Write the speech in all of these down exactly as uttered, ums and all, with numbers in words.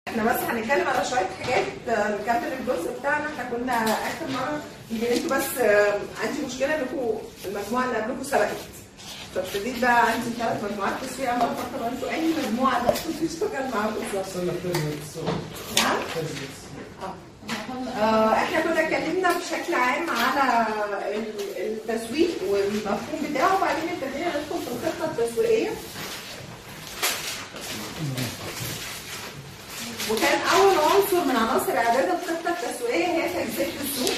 احنا بس هنتكلم على شويه حاجات نكمل الجزء بتاعنا. احنا كنا اخر مره يمكن انتوا بس عندي مشكله انكم المجموعه اللي قبلكم سبقت، فابتديت بقى عندي ثلاث مجموعات تسويق عماله افكر انتوا اي مجموعه ده كنت بتشتغل معاكم بالظبط. نعم؟ اه احنا كنا اتكلمنا بشكل عام على التسويق والمفهوم بتاعه، وبعدين ابتدينا ندخل في الخطه التسويقيه. وكان أول عنصر من عناصر إعداد الخطة التسويقية هي تجزئة السوق.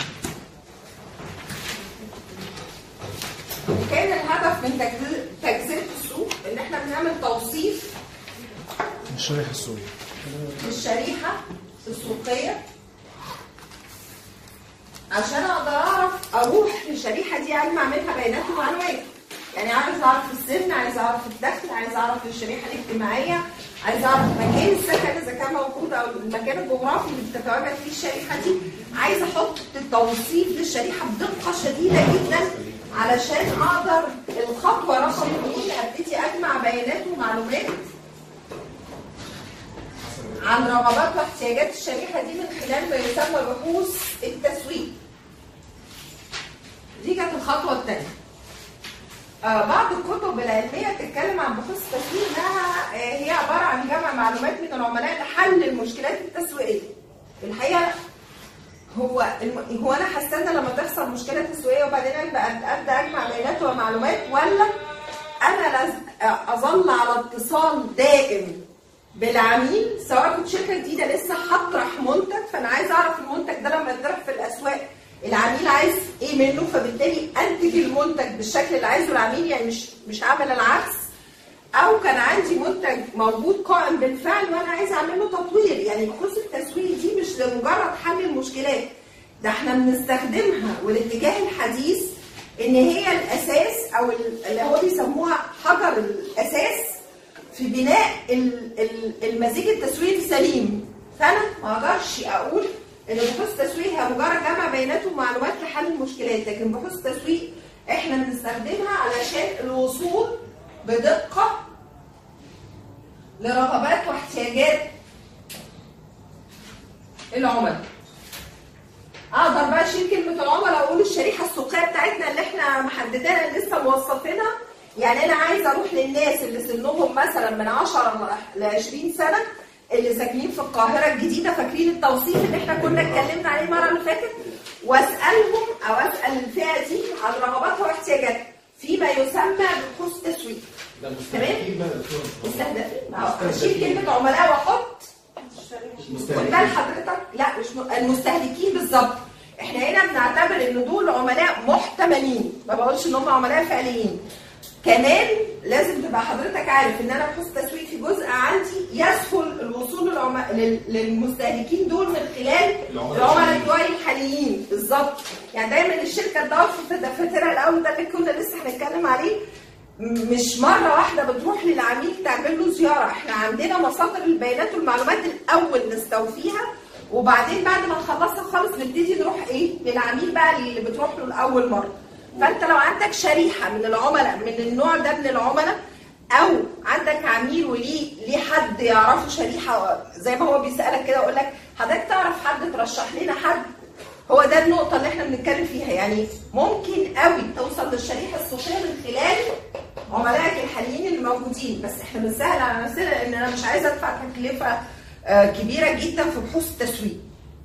وكان الهدف من تجزئة السوق إن إحنا بنعمل توصيف للشريحة السوقية للشريحة السوقية عشان أقدر أعرف أروح للشريحة دي أجمع منها بيانات ومعلومات. يعني عايز أعرف السن، عايز أعرف الدخل، عايز أعرف الشريحة الاجتماعية، عايز اعرف مكان السكن اذا كان موجود او المكان الجغرافي اللي بتتواجد فيه الشريحه دي. عايز احط التوصيف للشريحه بدقه شديده جدا علشان اقدر الخطوه رقم اثنين ابتدي اجمع بيانات ومعلومات عن رغبات واحتياجات الشريحه دي من خلال ما يسمى بحوث التسويق. دي كانت الخطوه الثانيه. آه بعض الكتب العلميه بتتكلم عن بحوث التسويق انها آه هي عباره عن جمع معلومات من العملاء لحل المشكلات التسويقيه. الحقيقه هو الم... هو انا حاسه لما تحصل مشكله تسويقيه وبعدين ابدا ابدا اجمع بيانات ومعلومات، ولا انا لازم اظل على اتصال دائم بالعميل سواء كنت شركه جديده لسه هطرح منتج، فانا عايز اعرف المنتج ده لما يطرح في الاسواق العميل عايز ايه منه، فبالتالي انتج المنتج بالشكل اللي عايزه العميل، يعني مش مش هعمل العكس. او كان عندي منتج موجود قائم بالفعل وانا عايز اعمل له تطوير. يعني بحوث التسويق دي مش لمجرد حل المشكلات، ده احنا بنستخدمها والاتجاه الحديث ان هي الاساس او اللي هو بيسموها حجر الاساس في بناء المزيج التسويقي السليم. فانا ما اقدرش اقول ان بحوث التسويق هي مجرد جمع بيانات ومعلومات لحل المشكلات، لكن بحوث التسويق احنا بنستخدمها علشان الوصول بدقه لرغبات واحتياجات العملاء. اقدر بقى اشيل كلمه العملاء واقول الشريحه السوقيه بتاعتنا اللي احنا محددينها اللي لسه موظفينها. يعني انا عايز اروح للناس اللي سنهم مثلا من عشرة ل عشرين سنه اللي ساكنين في القاهره الجديده، فاكرين التوصيف اللي احنا كنا اتكلمنا عليه المره اللي فاتت، واسالهم او اسال الفئه دي عن رغباتها واحتياجاتها فيما يسمى ببحوث التسويق. تمام؟ مستهدفين. اشيل كلمه عملاء واحط ده لحضرتك. لا مش المستهلكين بالظبط. احنا هنا بنعتبر ان دول عملاء محتملين، ما بقولش ان هم عملاء فعليين. كمان لازم تبقى حضرتك عارف ان انا بحوث التسويق في جزء عندي يسهل الوصول للعم... للمستهلكين دول من خلال العملاء بتوعي الحاليين بالظبط. يعني دايما الشركه تدور في دفاترها الاول، ده اللي كنا لسه هنتكلم عليه، مش مره واحده بتروح للعميل تعمل له زياره. احنا عندنا مصادر البيانات والمعلومات الاول نستوفيها، وبعدين بعد ما نخلصها خالص نبتدي نروح ايه للعميل بقى اللي بتروح له لاول مره. فانت لو عندك شريحه من العملاء من النوع ده من العملاء، او عندك عميل وليه ليه حد يعرفه شريحه زي ما هو بيسالك كده ويقول لك حضرتك تعرف حد ترشح لنا حد، هو ده النقطه اللي احنا بنتكلم فيها. يعني ممكن قوي توصل للشريحه السوقيه من خلال عملائك الحاليين اللي موجودين، بس احنا بنسهل على نفسنا لان انا مش عايزه ادفع تكلفه كبيره جدا في بحوث التسويق.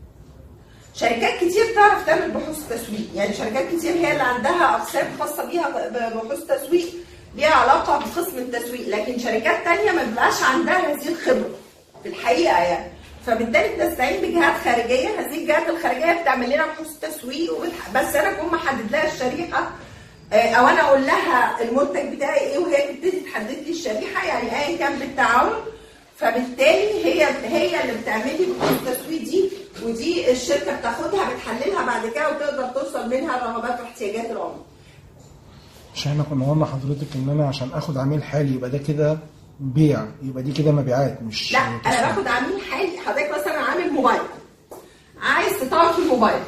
شركات كتير تعرف تعمل بحوث تسويق، يعني شركات كتير هي اللي عندها اقسام خاصه بيها بحوث تسويق ليها علاقه بقسم التسويق، لكن شركات تانية ما بيبقاش عندها هذه الخبره في الحقيقه يعني. فبالتالي بنستعين بجهات خارجيه، هذه الجهات الخارجيه بتعمل لنا بحوث تسويق بس انا اكون محدد لها الشريحه، او انا اقول لها المنتج بتاعي ايه وهي تبتدي تحدد لي الشريحه، يعني ايا كان بالتعاون. فبالتالي هي هي اللي بتعمل لي بحوث التسويق دي، ودي الشركه بتاخدها بتحللها بعد كده وتقدر توصل منها لرغبات واحتياجات العملاء. مش احنا كنا قلنا حضرتك ان انا عشان اخد عميل حالي يبقى ده كده بيع، يبقى دي كده مبيعات مش لا تسويق. انا باخد عميل حالي، حضرتك مثلا عامل موبايل عايز تطور في الموبايل،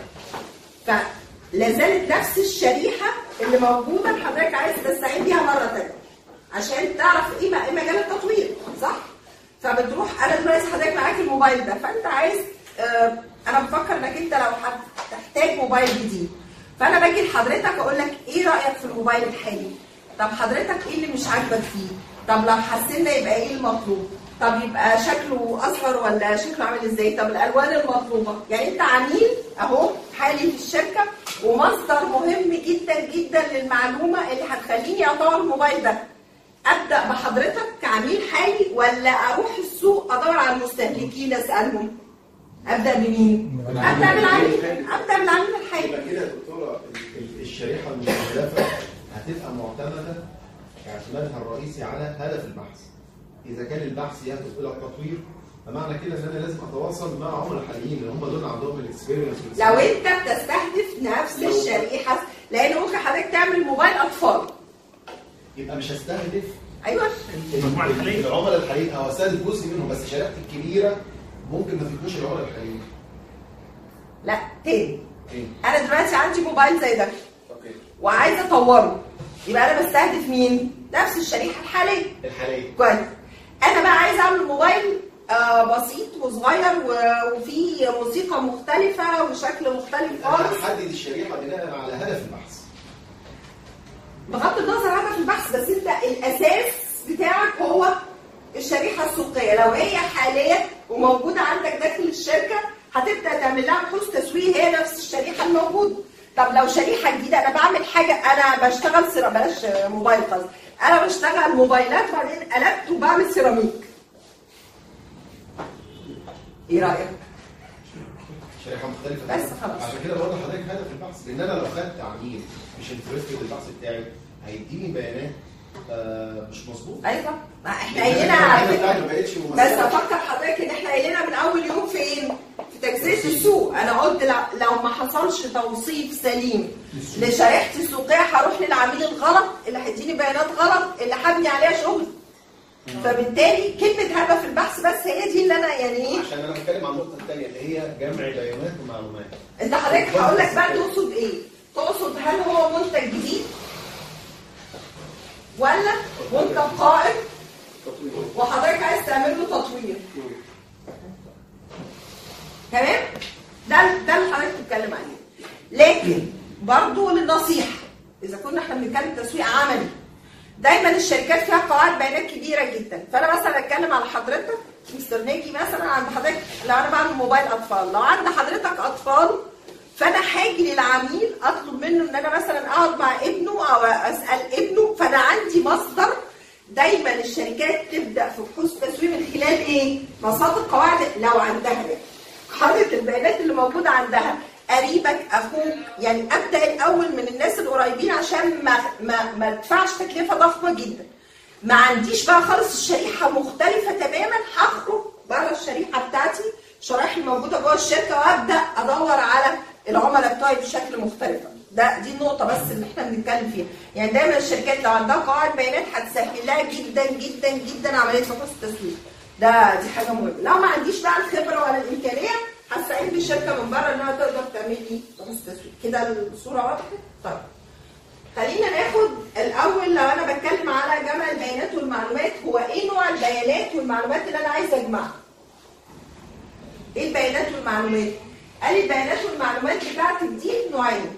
فلا زالت نفس الشريحه اللي موجوده حضرتك عايز تستعين بيها مره ثانيه عشان تعرف ايه مجال التطوير، صح؟ فبتروح انا دلوقتي حضرتك معاك الموبايل ده، فانت عايز آه انا بفكر انك انت لو هتحتاج موبايل جديد، فانا باجي لحضرتك اقول لك ايه رايك في الموبايل الحالي؟ طب حضرتك ايه اللي مش عاجبك فيه؟ طب لو حسنا يبقى ايه المطلوب؟ طب يبقى شكله اصغر ولا شكله عامل ازاي؟ طب الالوان المطلوبه. يعني انت عميل اهو حالي في الشركه، ومصدر مهم جدا جدا للمعلومه اللي هتخليني اطور الموبايل ده. ابدا بحضرتك كعميل حالي ولا اروح السوق ادور على المستهلكين اسالهم؟ ابدا بمين؟ ابدا بالعميل ابدا بالعميل الحالي. يبقى كده يا دكتوره الشريحه المستهدفه هتبقى معتمده اعتمادها الرئيسي على هدف البحث. اذا كان البحث يهدف الى التطوير، فمعنى كده ان انا لازم اتواصل مع عملاء حاليين اللي هم دول عندهم الاكسبيرينس. لو انت بتستهدف نفس الشريحه، لان ممكن حضرتك تعمل موبايل اطفال، يبقى مش هستهدف ايوه العملاء الحاليين او استهدف جزء منهم بس. شريحتي الكبيره ممكن ما تكونش العملاء الحاليين. لا تاني إيه؟ انا دلوقتي عندي موبايل زي ده اوكي وعايزه اطوره، يبقى انا بستهدف مين؟ نفس الشريحه الحاليه الحاليه. كويس. انا بقى عايزه اعمل موبايل آه بسيط وصغير وفيه موسيقى مختلفه وشكل مختلف خالص. هحدد الشريحه بناء على هدف البحث. بغض النظر عن هدف البحث، بس انت الاساس بتاعك هو الشريحه السوقيه. لو هي حاليه وموجوده عندك داخل الشركه هتبدا تعمل لها بحوث تسويق هي نفس الشريحه الموجوده. طب لو شريحه جديده انا بعمل حاجه، انا بشتغل سيراميك، بلاش موبايل قصدي، انا بشتغل موبايلات بعدين قلبت وبعمل سيراميك. ايه رايك؟ شريحه مختلفه بس خلاص. عشان كده بقول لحضرتك هدف البحث، لان انا لو خدت عميل مش انترستد البحث بتاعي هيديني بيانات آه مش مظبوطه. ايوه ما احنا قايلين على فكره، بس افكر حضرتك ان احنا قايلينها من اول يوم فين؟ في تجزئه السوق. انا قلت لو ما حصلش توصيف سليم لشريحتي السوقيه هروح للعميل الغلط اللي هيديني بيانات غلط اللي هبني عليها شغل. فبالتالي كلمه هدف البحث بس هي دي اللي انا يعني ايه؟ عشان انا بتكلم عن النقطه الثانيه اللي هي جمع بيانات ومعلومات. انت حضرتك هقول لك بقى تقصد ايه؟ تقصد هل هو منتج جديد ولا منتج قائم وحضرتك عايز تعمل له تطوير؟ تمام؟ ده ده اللي حضرتك بتتكلم عليه. لكن برضه للنصيحه، اذا كنا احنا بنتكلم تسويق عملي، دايما الشركات فيها قواعد بيانات كبيره جدا. فانا مثلا اتكلم على حضرتك مستر ناجي مثلا، عند حضرتك لو انا بعمل موبايل اطفال، لو عند حضرتك اطفال فانا هاجي للعميل اطلب منه ان انا مثلا اقعد مع ابنه او اسال ابنه، فانا عندي مصدر. دايما الشركات تبدا في بحوث تسويق من خلال ايه؟ مصادر قواعد لو عندها قاعده البيانات اللي موجوده عندها، قريبك اخوك، يعني ابدا الاول من الناس القريبين عشان ما ما ما ادفعش تكلفه ضخمه جدا. ما عنديش بقى خالص الشريحه مختلفه تماما، هخرج بره الشريحه بتاعتي، الشرائح الموجوده جوه الشركه، وابدا ادور على العملاء بتوعي بشكل مختلف. ده دي النقطه بس اللي احنا بنتكلم فيها. يعني دايما الشركات لو عندها قواعد بيانات هتسهل لها جدا جدا جدا عمليه بحوث التسويق. ده دي حاجه مهمه. لو ما عنديش بقى الخبره ولا الامكانيه هستعين بالشركه من بره انها تقدر تعمل لي بحوث التسويق. كده الصوره واضحه؟ طيب خلينا ناخد الاول، لو انا بتكلم على جمع البيانات والمعلومات، هو ايه نوع البيانات والمعلومات اللي انا عايزه اجمعها؟ ايه البيانات والمعلومات؟ قال لي البيانات والمعلومات بتاعتك دي نوعين.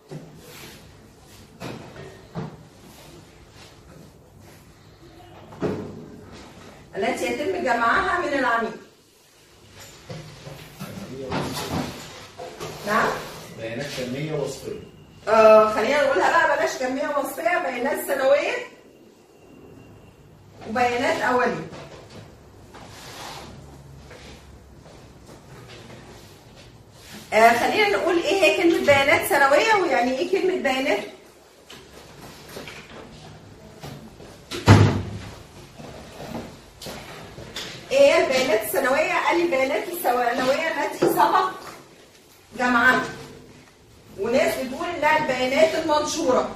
التي يتم جمعها من العميل. نعم؟ بيانات كميه وصفيه. آه خلينا نقولها بقى بلاش كميه وصفيه، بيانات سنويه وبيانات اوليه. آه خلينا نقول ايه هي كلمه بيانات سنويه ويعني ايه كلمه بيانات. ايه هي البيانات السنويه؟ قال لي البيانات السنويه التي سبق جمعها، وناس بتقول انها البيانات المنشوره.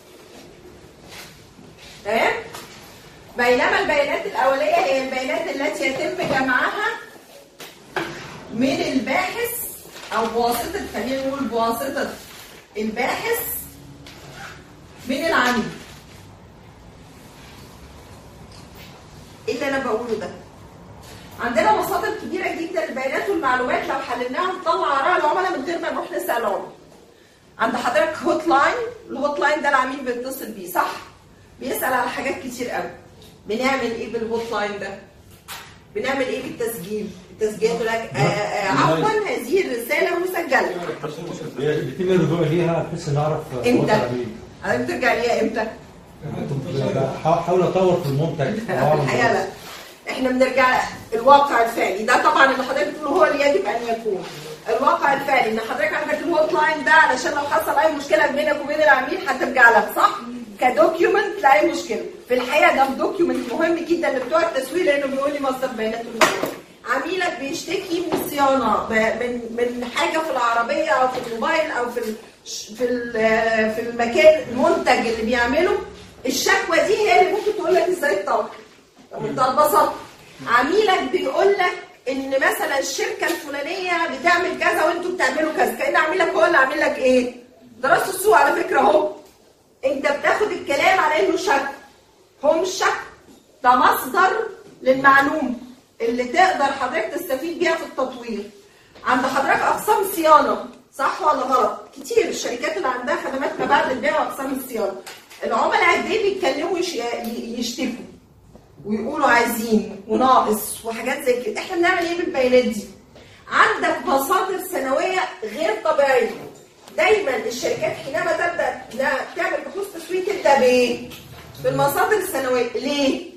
تمام؟ بينما البيانات الاوليه هي البيانات التي يتم جمعها من الباحث او بواسطه، خلينا نقول بواسطه الباحث من العميل. ايه اللي انا بقوله ده؟ عندنا مصادر كبيره جدا للبيانات والمعلومات لو حللناها نطلع اراء العملاء من غير ما نروح نسال العملاء. عند حضرتك هوت لاين، الهوت لاين ده العميل بيتصل بيه صح؟ بيسال على حاجات كتير قوي. بنعمل ايه بالهوت لاين ده؟ بنعمل ايه بالتسجيل؟ التسجيل يقول لك عفوا هذه الرساله مسجله. بيتم الرجوع ليها بحيث نعرف امتى؟ حضرتك بترجع ليها امتى؟ حاول اطور في المنتج. في الحقيقه لا. احنا بنرجع الواقع الفعلي ده طبعا اللي حضرتك بتقوله هو اللي يجب ان يكون. الواقع الفعلي ان حضرتك عندك الهوت لاين ده علشان لو حصل اي مشكله بينك وبين العميل هترجع لها صح؟ كدوكيومنت لاي مشكله. في الحقيقه ده دوكيومنت مهم جدا لبتوع التسويق لانه بيقول لي مصدر بيانات المشكله. عميلك بيشتكي من صيانه من من حاجه في العربيه او في الموبايل او في في في المكان المنتج اللي بيعمله، الشكوى دي هي اللي ممكن تقول لك ازاي تطور. بمنتهى البساطه عميلك بيقول لك ان مثلا الشركه الفلانيه بتعمل كذا وانتوا بتعملوا كذا، كأن عميلك هو اللي عامل لك ايه؟ دراسه السوق على فكره اهو. انت بتاخد الكلام على انه شك، هو مش شك، ده مصدر للمعلومه اللي تقدر حضرتك تستفيد بيها في التطوير. عند حضرتك اقسام صيانه صح ولا غلط؟ كتير الشركات اللي عندها خدمات ما بعد البيع واقسام الصيانه. العملاء قد ايه بيتكلموا يشتكوا ويقولوا عايزين وناقص وحاجات زي كده. احنا بنعمل ايه بالبيانات دي؟ عندك مصادر سنويه غير طبيعيه. دايما الشركات حينما تبدا تعمل بحوث تسويق تبدا بايه؟ بالمصادر السنويه. ليه؟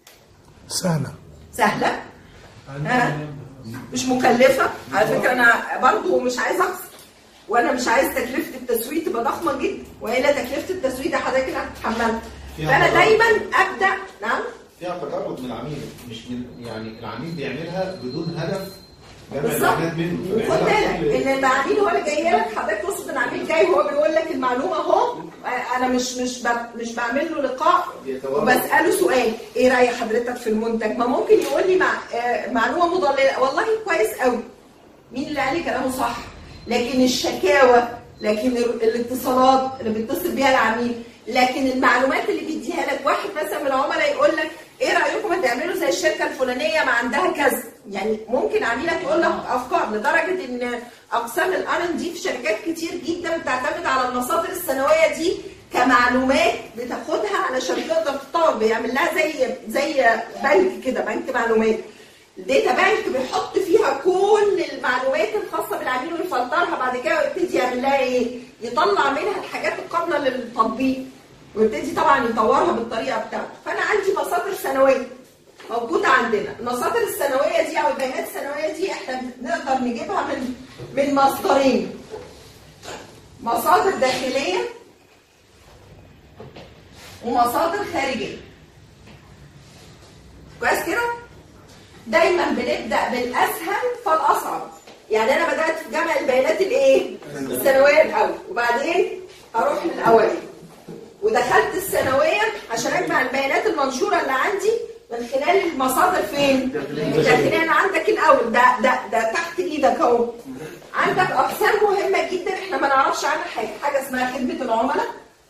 سهله. سهله؟ ها؟ مش مكلفه. على فكره انا برضو مش عايزه اخسر، وانا مش عايز تكلفه التسويق تبقى ضخمه جدا، والا تكلفه التسويق ده حضرتك اللي هتتحملها. فانا دايما ابدا. نعم؟ فيها تجرد من العميل، مش من يعني العميل بيعملها بدون هدف بالظبط. وخد بالك ان العميل هو اللي جاي لك، حضرتك تقصد ان العميل جاي هو بيقول لك المعلومه اهو، انا مش مش مش بعمل له لقاء وبساله سؤال ايه راي حضرتك في المنتج؟ ما ممكن يقول لي مع معلومه مضلله والله كويس قوي. مين اللي قال لي كلامه صح؟ لكن الشكاوى، لكن الاتصالات اللي بيتصل بيها العميل، لكن المعلومات اللي بيديها لك واحد مثلا من العملاء يقول لك ايه رايكم ما تعملوا زي الشركه الفلانيه ما عندها كذا. يعني ممكن عميلك يقول لك افكار، لدرجه ان اقسام الار ان دي في شركات كتير جدا بتعتمد على المصادر السنويه دي كمعلومات بتاخدها علشان تقدر تطور، بيعمل لها زي زي بنك كده، بنك معلومات. الداتا بانك بيحط فيها كل المعلومات الخاصه بالعميل ويفلترها بعد كده ويبتدي يعمل لها ايه؟ يطلع منها الحاجات القابله للتطبيق ويبتدي طبعا يطورها بالطريقه بتاعته. فانا عندي مصادر سنويه موجوده عندنا. المصادر السنويه دي او البيانات السنويه دي احنا نقدر نجيبها من من مصدرين. مصادر داخليه ومصادر خارجيه. كويس كده؟ دايما بنبدا بالاسهل فالاصعب. يعني انا بدات في جمع البيانات الايه؟ السنويه الاول، وبعدين اروح للاوليه، ودخلت السنويه عشان اجمع البيانات المنشوره اللي عندي من خلال المصادر فين؟ الداخليه. انا عندك الاول ده ده ده تحت ايدك اهو. عندك اقسام مهمه جدا احنا ما نعرفش عنها حاجه، حاجه اسمها خدمه العملاء.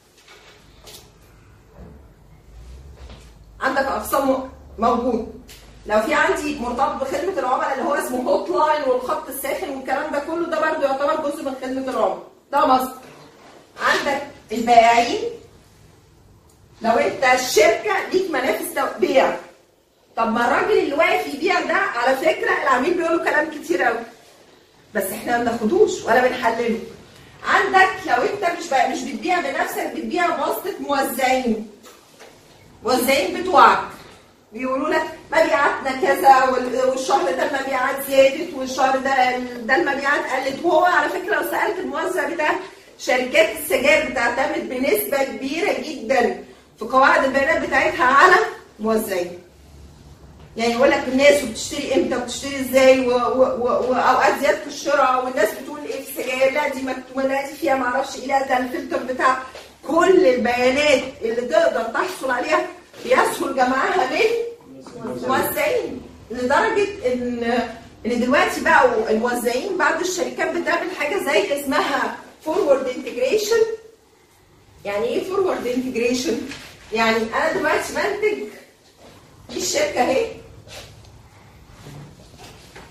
عندك اقسام موجود. لو في عندي مرتبط بخدمه العملاء اللي هو اسمه هوت لاين والخط الساخن والكلام ده كله، ده برضه يعتبر جزء من خدمه العملاء، ده مصدر. عندك البائعين، لو انت الشركه ليك منافس بيع، طب ما الراجل اللي واقف يبيع ده على فكره العميل بيقول له كلام كتير قوي بس احنا ما بناخدوش ولا بنحلله. عندك لو انت مش مش بتبيع بنفسك، بتبيع بواسطه موزعين. موزعين بتوعك بيقولوا لك مبيعاتنا كذا والشهر ده المبيعات زادت والشهر ده ده المبيعات قلت. وهو على فكره لو سالت الموزع بتاع شركات السجاير بتعتمد بنسبه كبيره جدا في قواعد البيانات بتاعتها على موزعين. يعني يقول لك الناس وبتشتري امتى وبتشتري ازاي واوقات زياده الشراء، والناس بتقول ايه في السجاير، لا دي مكتوبه، لا دي فيها معرفش ايه، لا ده الفلتر بتاع. كل البيانات اللي تقدر تحصل عليها بيسهل جمعها من موزعين، لدرجه ان ان دلوقتي بقوا الموزعين بعض الشركات بتعمل حاجه زي اسمها فورورد انتجريشن. يعني ايه فورورد انتجريشن؟ يعني انا دلوقتي بنتج، دي الشركه اهي،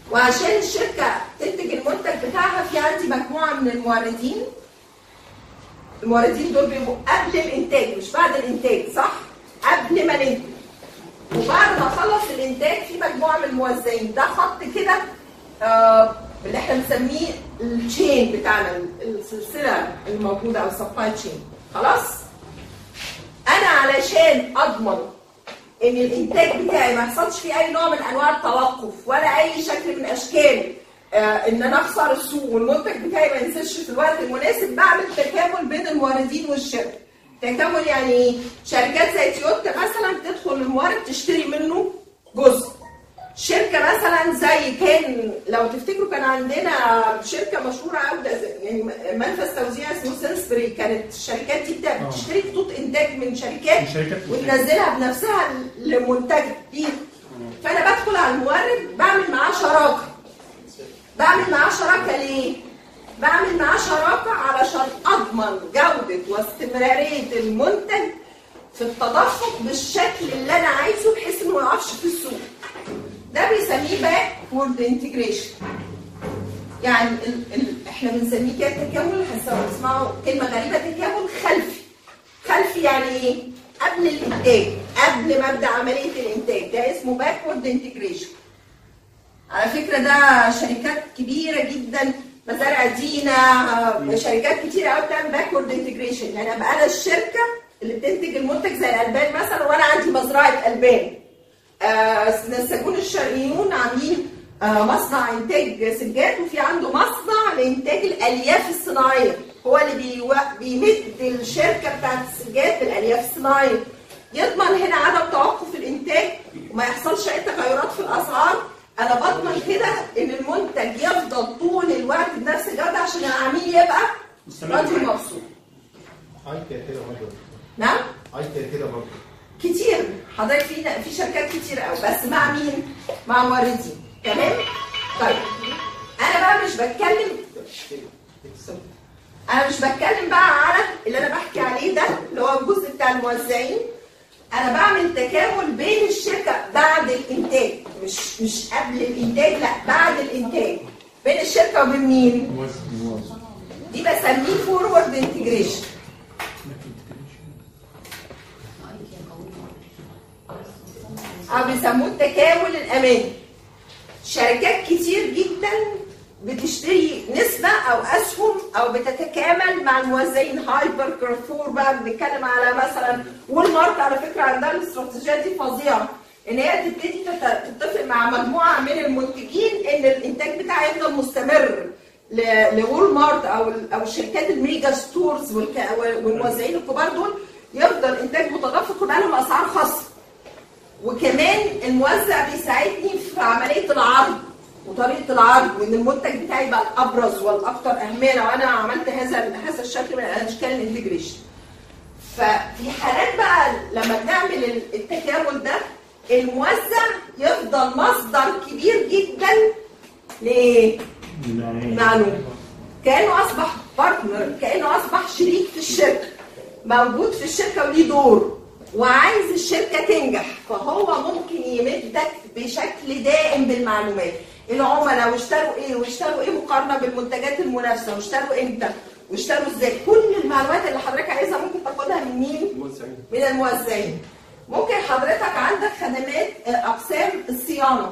وعشان الشركه تنتج المنتج بتاعها في عندي مجموعه من الموردين. الموردين دول بيبقوا قبل الانتاج مش بعد الانتاج، صح؟ قبل ما ننتج وبعد ما اخلص الانتاج في مجموعه من الموزعين. ده خط كده آه اللي احنا بنسميه التشين بتاعنا، السلسله الموجوده او السبلاي تشين. خلاص؟ انا علشان اضمن ان الانتاج بتاعي ما يحصلش فيه اي نوع من انواع التوقف ولا اي شكل من اشكال آه ان انا اخسر السوق والمنتج بتاعي ما ينزلش في الوقت المناسب، بعمل تكامل بين الموردين والشركه. تكامل يعني ايه؟ شركات زي تويوتا مثلا تدخل المورد تشتري منه جزء. شركه مثلا زي كان لو تفتكروا كان عندنا شركه مشهوره قوي يعني منفذ توزيع اسمه سينسبري، كانت الشركات دي بتشتري خطوط انتاج من شركات وتنزلها بنفسها لمنتج ليه. فانا بدخل على المورد بعمل معاه شراكه. بعمل معاه شراكه ليه؟ بعمل معاه شراكه علشان اضمن جوده واستمراريه المنتج في التدفق بالشكل اللي انا عايزه بحيث انه ما يقفش في السوق. ده بيسميه باكورد انتجريشن. يعني ال ال احنا بنسميه كده تكامل، هتسمعوا كلمه غريبه، تكامل خلفي. خلفي يعني ايه؟ قبل الانتاج، قبل ما ابدا عمليه الانتاج، ده اسمه باكورد انتجريشن. على فكره ده شركات كبيره جدا، مزارع دينا، شركات كتيره قوي بتعمل باكورد انتجريشن. يعني ابقى انا الشركه اللي بتنتج المنتج زي الالبان مثلا وانا عندي مزرعه البان. آه السجون الشرقيون عاملين آه مصنع انتاج سجاد وفي عنده مصنع لانتاج الالياف الصناعيه، هو اللي بيو... بيمد الشركه بتاعت السجاد بالالياف الصناعيه. يضمن هنا عدم توقف الانتاج وما يحصلش اي تغيرات في الاسعار. انا بضمن كده ان المنتج يفضل طول الوقت بنفس الجوده عشان العميل يبقى راضي ومبسوط. اي كده برضه. نعم؟ اي كده برضه. كتير حضرتك، في في شركات كتير قوي، بس مع مين؟ مع موردين. تمام؟ طيب انا بقى مش بتكلم انا مش بتكلم بقى على اللي انا بحكي عليه ده اللي هو الجزء بتاع الموزعين. انا بعمل تكامل بين الشركه بعد الانتاج، مش مش قبل الانتاج، لا بعد الانتاج، بين الشركه وبين مين؟ دي بسميه فورورد انتجريشن. او بيسموه التكامل الامامي. شركات كتير جدا بتشتري نسبة أو أسهم أو بتتكامل مع الموزعين. هايبر، كارفور، بقى بنتكلم على مثلا وول مارت. على فكرة عندها الاستراتيجية دي فظيعة، إن هي تبتدي تتفق مع مجموعة من المنتجين إن الإنتاج بتاعها يفضل مستمر لوول مارت أو أو الشركات الميجا ستورز والموزعين الكبار دول، يفضل إنتاج متدفق ويبقى لهم أسعار خاصة. وكمان الموزع بيساعدني في عملية العرض وطريقه العرض، وان المنتج بتاعي يبقى الابرز والاكثر اهميه لو انا عملت هذا هذا الشكل من اشكال الانتجريشن. ففي حالات بقى لما بنعمل التكامل ده، الموزع يفضل مصدر كبير جدا لمعلومه، كانه اصبح بارتنر، كانه اصبح شريك في الشركه، موجود في الشركه وليه دور وعايز الشركه تنجح. فهو ممكن يمدك بشكل دائم بالمعلومات، العملاء واشتروا ايه واشتروا ايه مقارنه بالمنتجات المنافسه واشتروا امتى واشتروا ازاي. كل المعلومات اللي حضرتك عايزها ممكن تاخدها من مين؟ من الموزعين. ممكن حضرتك عندك خدمات اقسام الصيانه.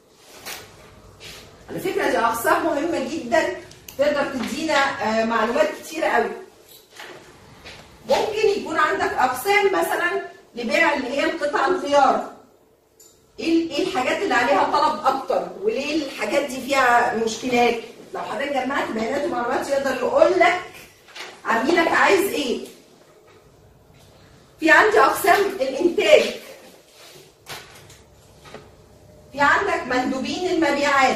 على فكره دي اقسام مهمه جدا تقدر تدينا معلومات كتيره قوي. ممكن يكون عندك اقسام مثلا لبيع اللي هي القطع الغيار. ايه الحاجات اللي عليها طلب اكتر وليه الحاجات دي فيها مشكلات. لو حضرتك جمعت بيانات ومعلومات يقدر يقول لك عميلك عايز ايه. في عندي اقسام الانتاج، في عندك مندوبين المبيعات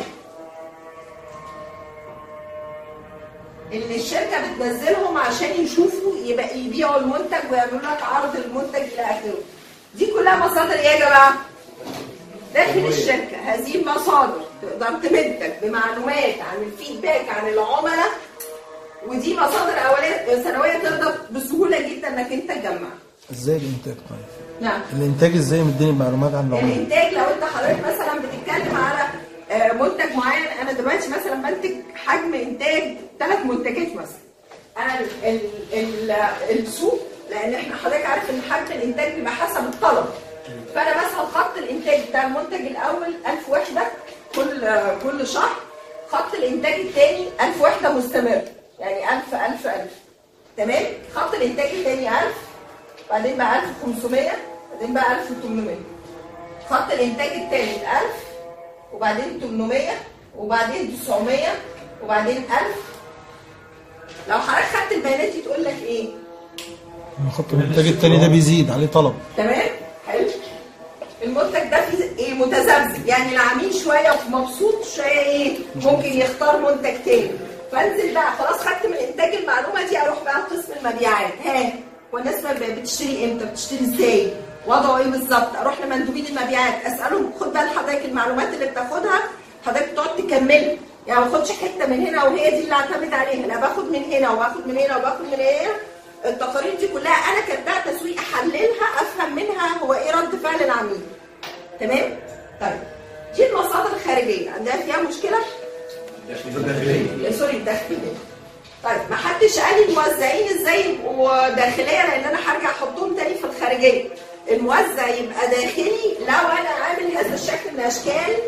اللي الشركه بتنزلهم عشان يشوفوا يبقى يبيعوا المنتج ويعملوا لك عرض المنتج الى اخره. دي كلها مصادر ايه يا جماعه؟ داخل الشركه. هذه المصادر تقدر تمدك بمعلومات عن الفيدباك عن العملاء، ودي مصادر اوليه ثانويه تقدر بسهوله جدا انك انت تجمع. ازاي الانتاج طيب؟ نعم. الانتاج ازاي مديني معلومات عن العملاء؟ الانتاج لو انت حضرتك مثلا بتتكلم على منتج معين. انا دلوقتي مثلا بنتج حجم انتاج ثلاث منتجات مثلا. انا ال ال ال السوق، لان احنا حضرتك عارف ان حجم الانتاج بيبقى حسب الطلب. فانا مثلا خط الانتاج بتاع المنتج الاول ألف وحده كل كل شهر، خط الانتاج الثاني ألف وحده مستمر، يعني ألف ألف ألف. تمام؟ خط الانتاج الثاني ألف، بعدين بقى ألف وخمسمية، بعدين بقى ألف وثمانمية. خط الانتاج الثالث ألف، وبعدين ثمانمية، وبعدين تسعمية، وبعدين ألف. لو حضرتك خدت البيانات دي تقول لك ايه؟ خط الانتاج الثاني ده بيزيد عليه طلب. تمام؟ حلو. المنتج ده فيه ايه؟ متذبذب، يعني العميل شويه مبسوط شويه ايه؟ ممكن يختار منتج تاني. فانزل بقى خلاص خدت من انتاج المعلومه دي، اروح بقى لقسم المبيعات. ها والناس بتشتري امتى؟ بتشتري ازاي؟ وضعه ايه بالظبط؟ اروح لمندوبين المبيعات اسالهم. خد بقى حضرتك المعلومات اللي بتاخدها حضرتك تقعد تكملها، يعني ما باخدش حته من هنا وهي دي اللي اعتمد عليها، لا باخد من هنا وباخد من هنا وباخد من هنا. التقارير دي كلها انا كبتاع تسويق احللها، افهم منها هو ايه رد فعل العميل. تمام؟ طيب دي المصادر الخارجيه عندها فيها مشكله؟ الداخليه. سوري الداخليه. طيب ما حدش قال لي الموزعين ازاي يبقوا داخليه، لان انا هرجع احطهم تاني في الخارجيه. الموزع يبقى داخلي لو انا عامل هذا الشكل من اشكال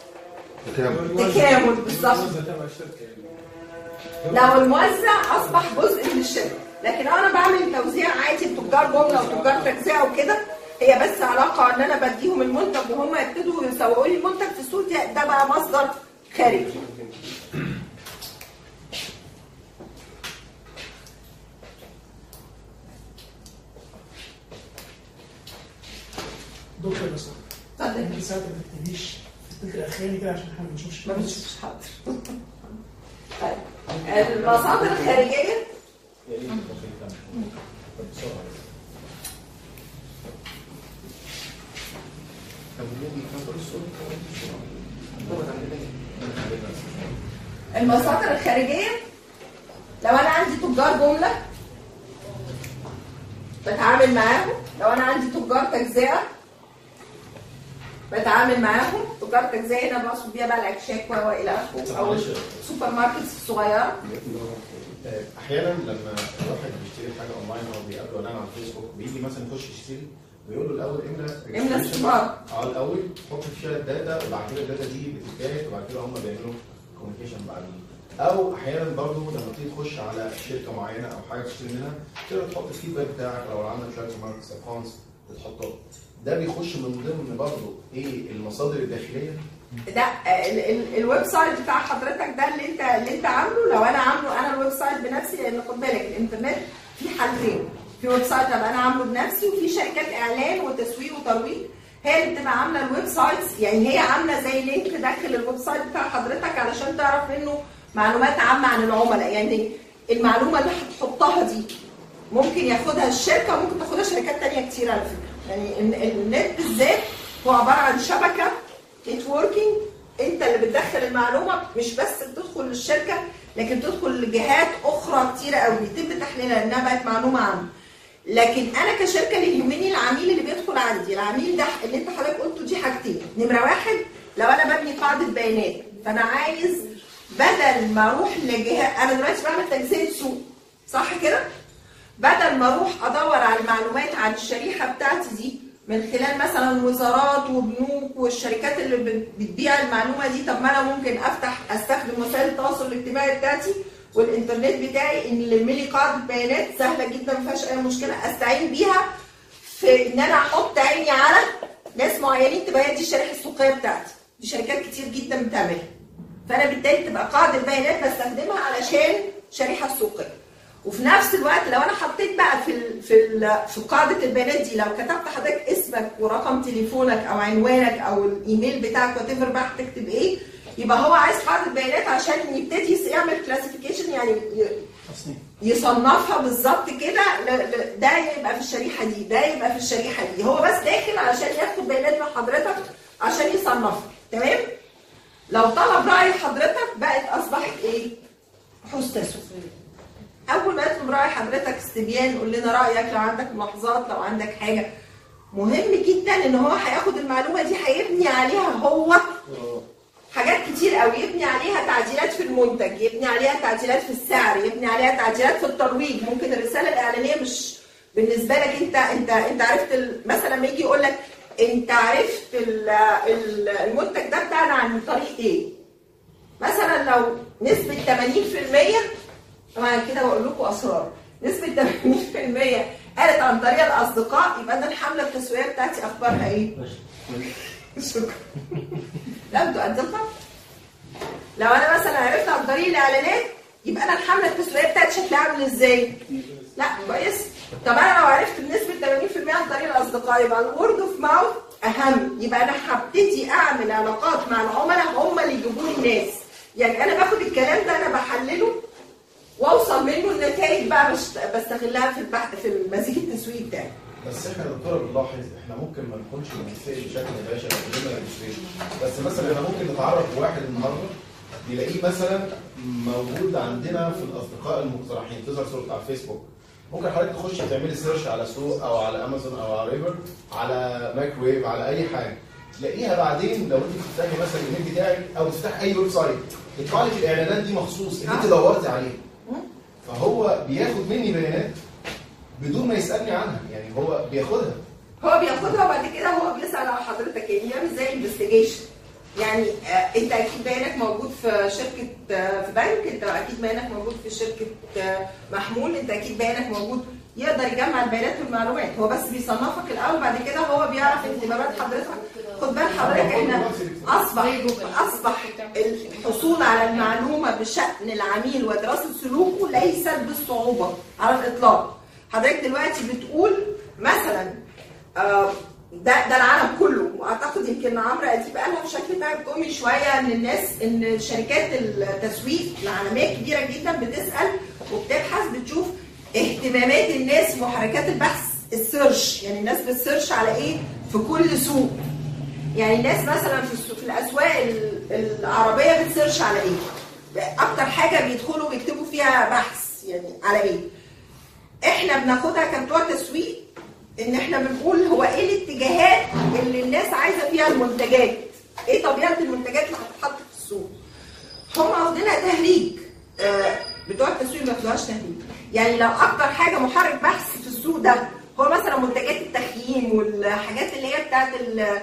تكامل بالظبط. لو الموزع اصبح جزء من الشركه، لكن انا بعمل توزيع عادي لتجار جمله وتجار تجزئه وكده، هي بس علاقه ان انا بديهم المنتج وهم يبتدوا يسوقوا لي المنتج في السوق، ده بقى مصدر خارجي. دكتور بس اتفضل. في ساعه ما تكتبيش في التلت الاخراني كده عشان احنا ما بنشوفش ما بنشوفش. حاضر. طيب المصادر الخارجيه المصادر الخارجيه لو انا عندي تجار جمله بتعامل معاهم، لو انا عندي تجار تجزئه بتعامل معاهم. تجار تجزئه هنا بقصد بيها بقى الاكشاك والى اخره، او السوبر ماركتس الصغيره. احيانا لما الواحد بيشتري حاجه اونلاين او بيقابله اعلان على الفيسبوك، بيجي مثلا يخش يشتري ويقول له الاول املى املى استمرار. اه الاول حط فيها الداتا، وبعد كده الداتا دي بتتجاهل، وبعد كده هم بيعملوا كوميونيكيشن بعدين. او احيانا برضه لما تيجي تخش على شركه معينه او حاجه تشتري منها، تقدر تحط الفيدباك بتاعك لو عندك شويه ماركتس اكونتس بتحطه. ده بيخش من ضمن برضه ايه المصادر الداخليه. ده الويب سايت بتاع حضرتك ده اللي انت اللي انت عامله، لو انا عامله انا الويب سايت بنفسي، لان خد بالك الانترنت في حالتين، في ويب سايت ابقى انا عامله بنفسي، وفي شركات اعلان وتسويق وترويج هي اللي بتبقى عامله الويب سايتس، يعني هي عامله زي لينك داخل الويب سايت بتاع حضرتك علشان تعرف منه معلومات عامه عن العملاء. يعني المعلومه اللي هتحطها دي ممكن ياخدها الشركه وممكن تاخدها شركات ثانيه كتير على فكره. يعني النت بالذات هو عباره عن شبكه نتوركينج، انت اللي بتدخل المعلومه، مش بس بتدخل للشركه لكن بتدخل لجهات اخرى كتيره قوي يتم تحليلها لانها بقت معلومه عامه. لكن انا كشركه اللي يهمني العميل اللي بيدخل عندي، العميل ده اللي انت حضرتك قلته دي حاجتين. نمره واحد، لو انا ببني قاعده بيانات فانا عايز بدل ما اروح لجهات، انا دلوقتي بعمل تجزئه سوق صح كده؟ بدل ما اروح ادور على المعلومات عن الشريحه بتاعتي دي من خلال مثلا وزارات وبنوك والشركات اللي بتبيع المعلومه دي، طب ما انا ممكن افتح استخدم وسائل التواصل الاجتماعي بتاعتي والانترنت بتاعي ان يلملي قاعده بيانات سهله جدا ما فيهاش اي مشكله استعين بيها في ان انا احط عيني على ناس معينين تبقى هي دي الشريحه السوقيه بتاعتي. دي شركات كتير جدا بتعملها. فانا بالتالي تبقى قاعده بيانات بستخدمها علشان شريحه السوقيه. وفي نفس الوقت لو انا حطيت بقى في ال في ال في قاعده البيانات دي، لو كتبت حضرتك اسمك ورقم تليفونك او عنوانك او الايميل بتاعك وات ايفر بقى هتكتب ايه، يبقى هو عايز قاعده بيانات عشان يبتدي يعمل كلاسيفيكيشن، يعني يصنفها بالظبط كده، ده يبقى في الشريحه دي، ده يبقى في الشريحه دي. هو بس داخل علشان ياخد بيانات من حضرتك عشان يصنفها. تمام؟ لو طلب راي حضرتك بقت اصبحت ايه؟ حسنى سوقيه. اول ما يطلب راي حضرتك استبيان، قول لنا رايك، لو عندك ملاحظات، لو عندك حاجه. مهم جدا ان هو هياخد المعلومه دي هيبني عليها هو حاجات كتير قوي يبني عليها تعديلات في المنتج، يبني عليها تعديلات في السعر، يبني عليها تعديلات في الترويج. ممكن الرساله الاعلانيه مش بالنسبه لك انت انت انت عرفت ال... مثلا لما يجي يقول لك انت عرفت ال... ال... المنتج ده بتاعنا عن طريق ايه؟ مثلا لو نسبه ثمانين في المية، طبعا كده بقول لكم اسرار، نسبه ثمانين في المية قالت عن طريق الاصدقاء، يبقى انا الحمله التسويقيه بتاعتي اخبارها ايه؟ شكرا. لا انتوا قدمتوا. لو انا مثلا عرفت عن طريق الاعلانات، يبقى انا الحمله التسويقيه بتاعتي شكلها عامل ازاي؟ لا كويس. طب انا لو عرفت بنسبه ثمانين في المية عن طريق الاصدقاء، يبقى الورد اوف ماوث اهم. يبقى انا هبتدي اعمل علاقات مع العملاء هم اللي يجيبوا لي الناس. يعني انا باخد الكلام ده انا بحلله واوصل منه النتائج بقى بستغلها في البحث في المزيج التسويقي بتاعي. بس احنا دكتوره بنلاحظ احنا ممكن ما نكونش بنتسال بشكل مباشر او بدون ريجستريشن، بس مثلا احنا ممكن نتعرف بواحد النهارده نلاقيه مثلا موجود عندنا في الاصدقاء المقترحين، تظهر صورته على الفيسبوك. ممكن حضرتك تخش تعملي سيرش على سوق او على امازون او على ريفر على مايكرويف على اي حاجه، تلاقيها بعدين لو انت بتفتحي مثلا الايميل بتاعك او تفتحي اي ويب سايت يطلع لك الاعلانات دي مخصوص اللي انت دورتي عليها. فهو بياخد مني بيانات بدون ما يسالني عنها، يعني هو بياخدها هو بياخدها وبعد كده هو بيسال على حضرتك. يعني يعمل زي انفستيجيشن. يعني آه انت اكيد بيانك موجود في شركه آه في بنك، انت اكيد بيانك موجود في شركه آه محمول، انت اكيد بيانك موجود. يقدر يجمع البيانات والمعلومات، هو بس بيصنفك الاول، بعد كده هو بيعرف اهتمامات حضرتك. خد بال حضرتك احنا اصبح اصبح الحصول على المعلومه بشان العميل ودراسه سلوكه ليست بالصعوبه على الاطلاق. حضرتك دلوقتي بتقول مثلا آه ده ده العالم كله، واعتقد يمكن عمرو اديب قالها بشكل كومي شويه ان الناس ان شركات التسويق العالميه كبيره جدا بتسال وبتبحث بتشوف اهتمامات الناس، محركات البحث، السيرش. يعني الناس بتسيرش على ايه في كل سوق. يعني الناس مثلا في, في الاسواق العربيه بتسيرش على ايه؟ اكتر حاجه بيدخلوا بيكتبوا فيها بحث يعني على ايه؟ احنا بناخدها كبتوع تسويق ان احنا بنقول هو ايه الاتجاهات اللي الناس عايزه فيها المنتجات، ايه طبيعه المنتجات اللي هتتحط في السوق. هم واخدينها تهريج. آه بتوع التسويق ما بياخدوهاش تهريج. يعني لو اكتر حاجه محرك بحث في السوق ده هو مثلا منتجات التخييم والحاجات اللي هي بتاعت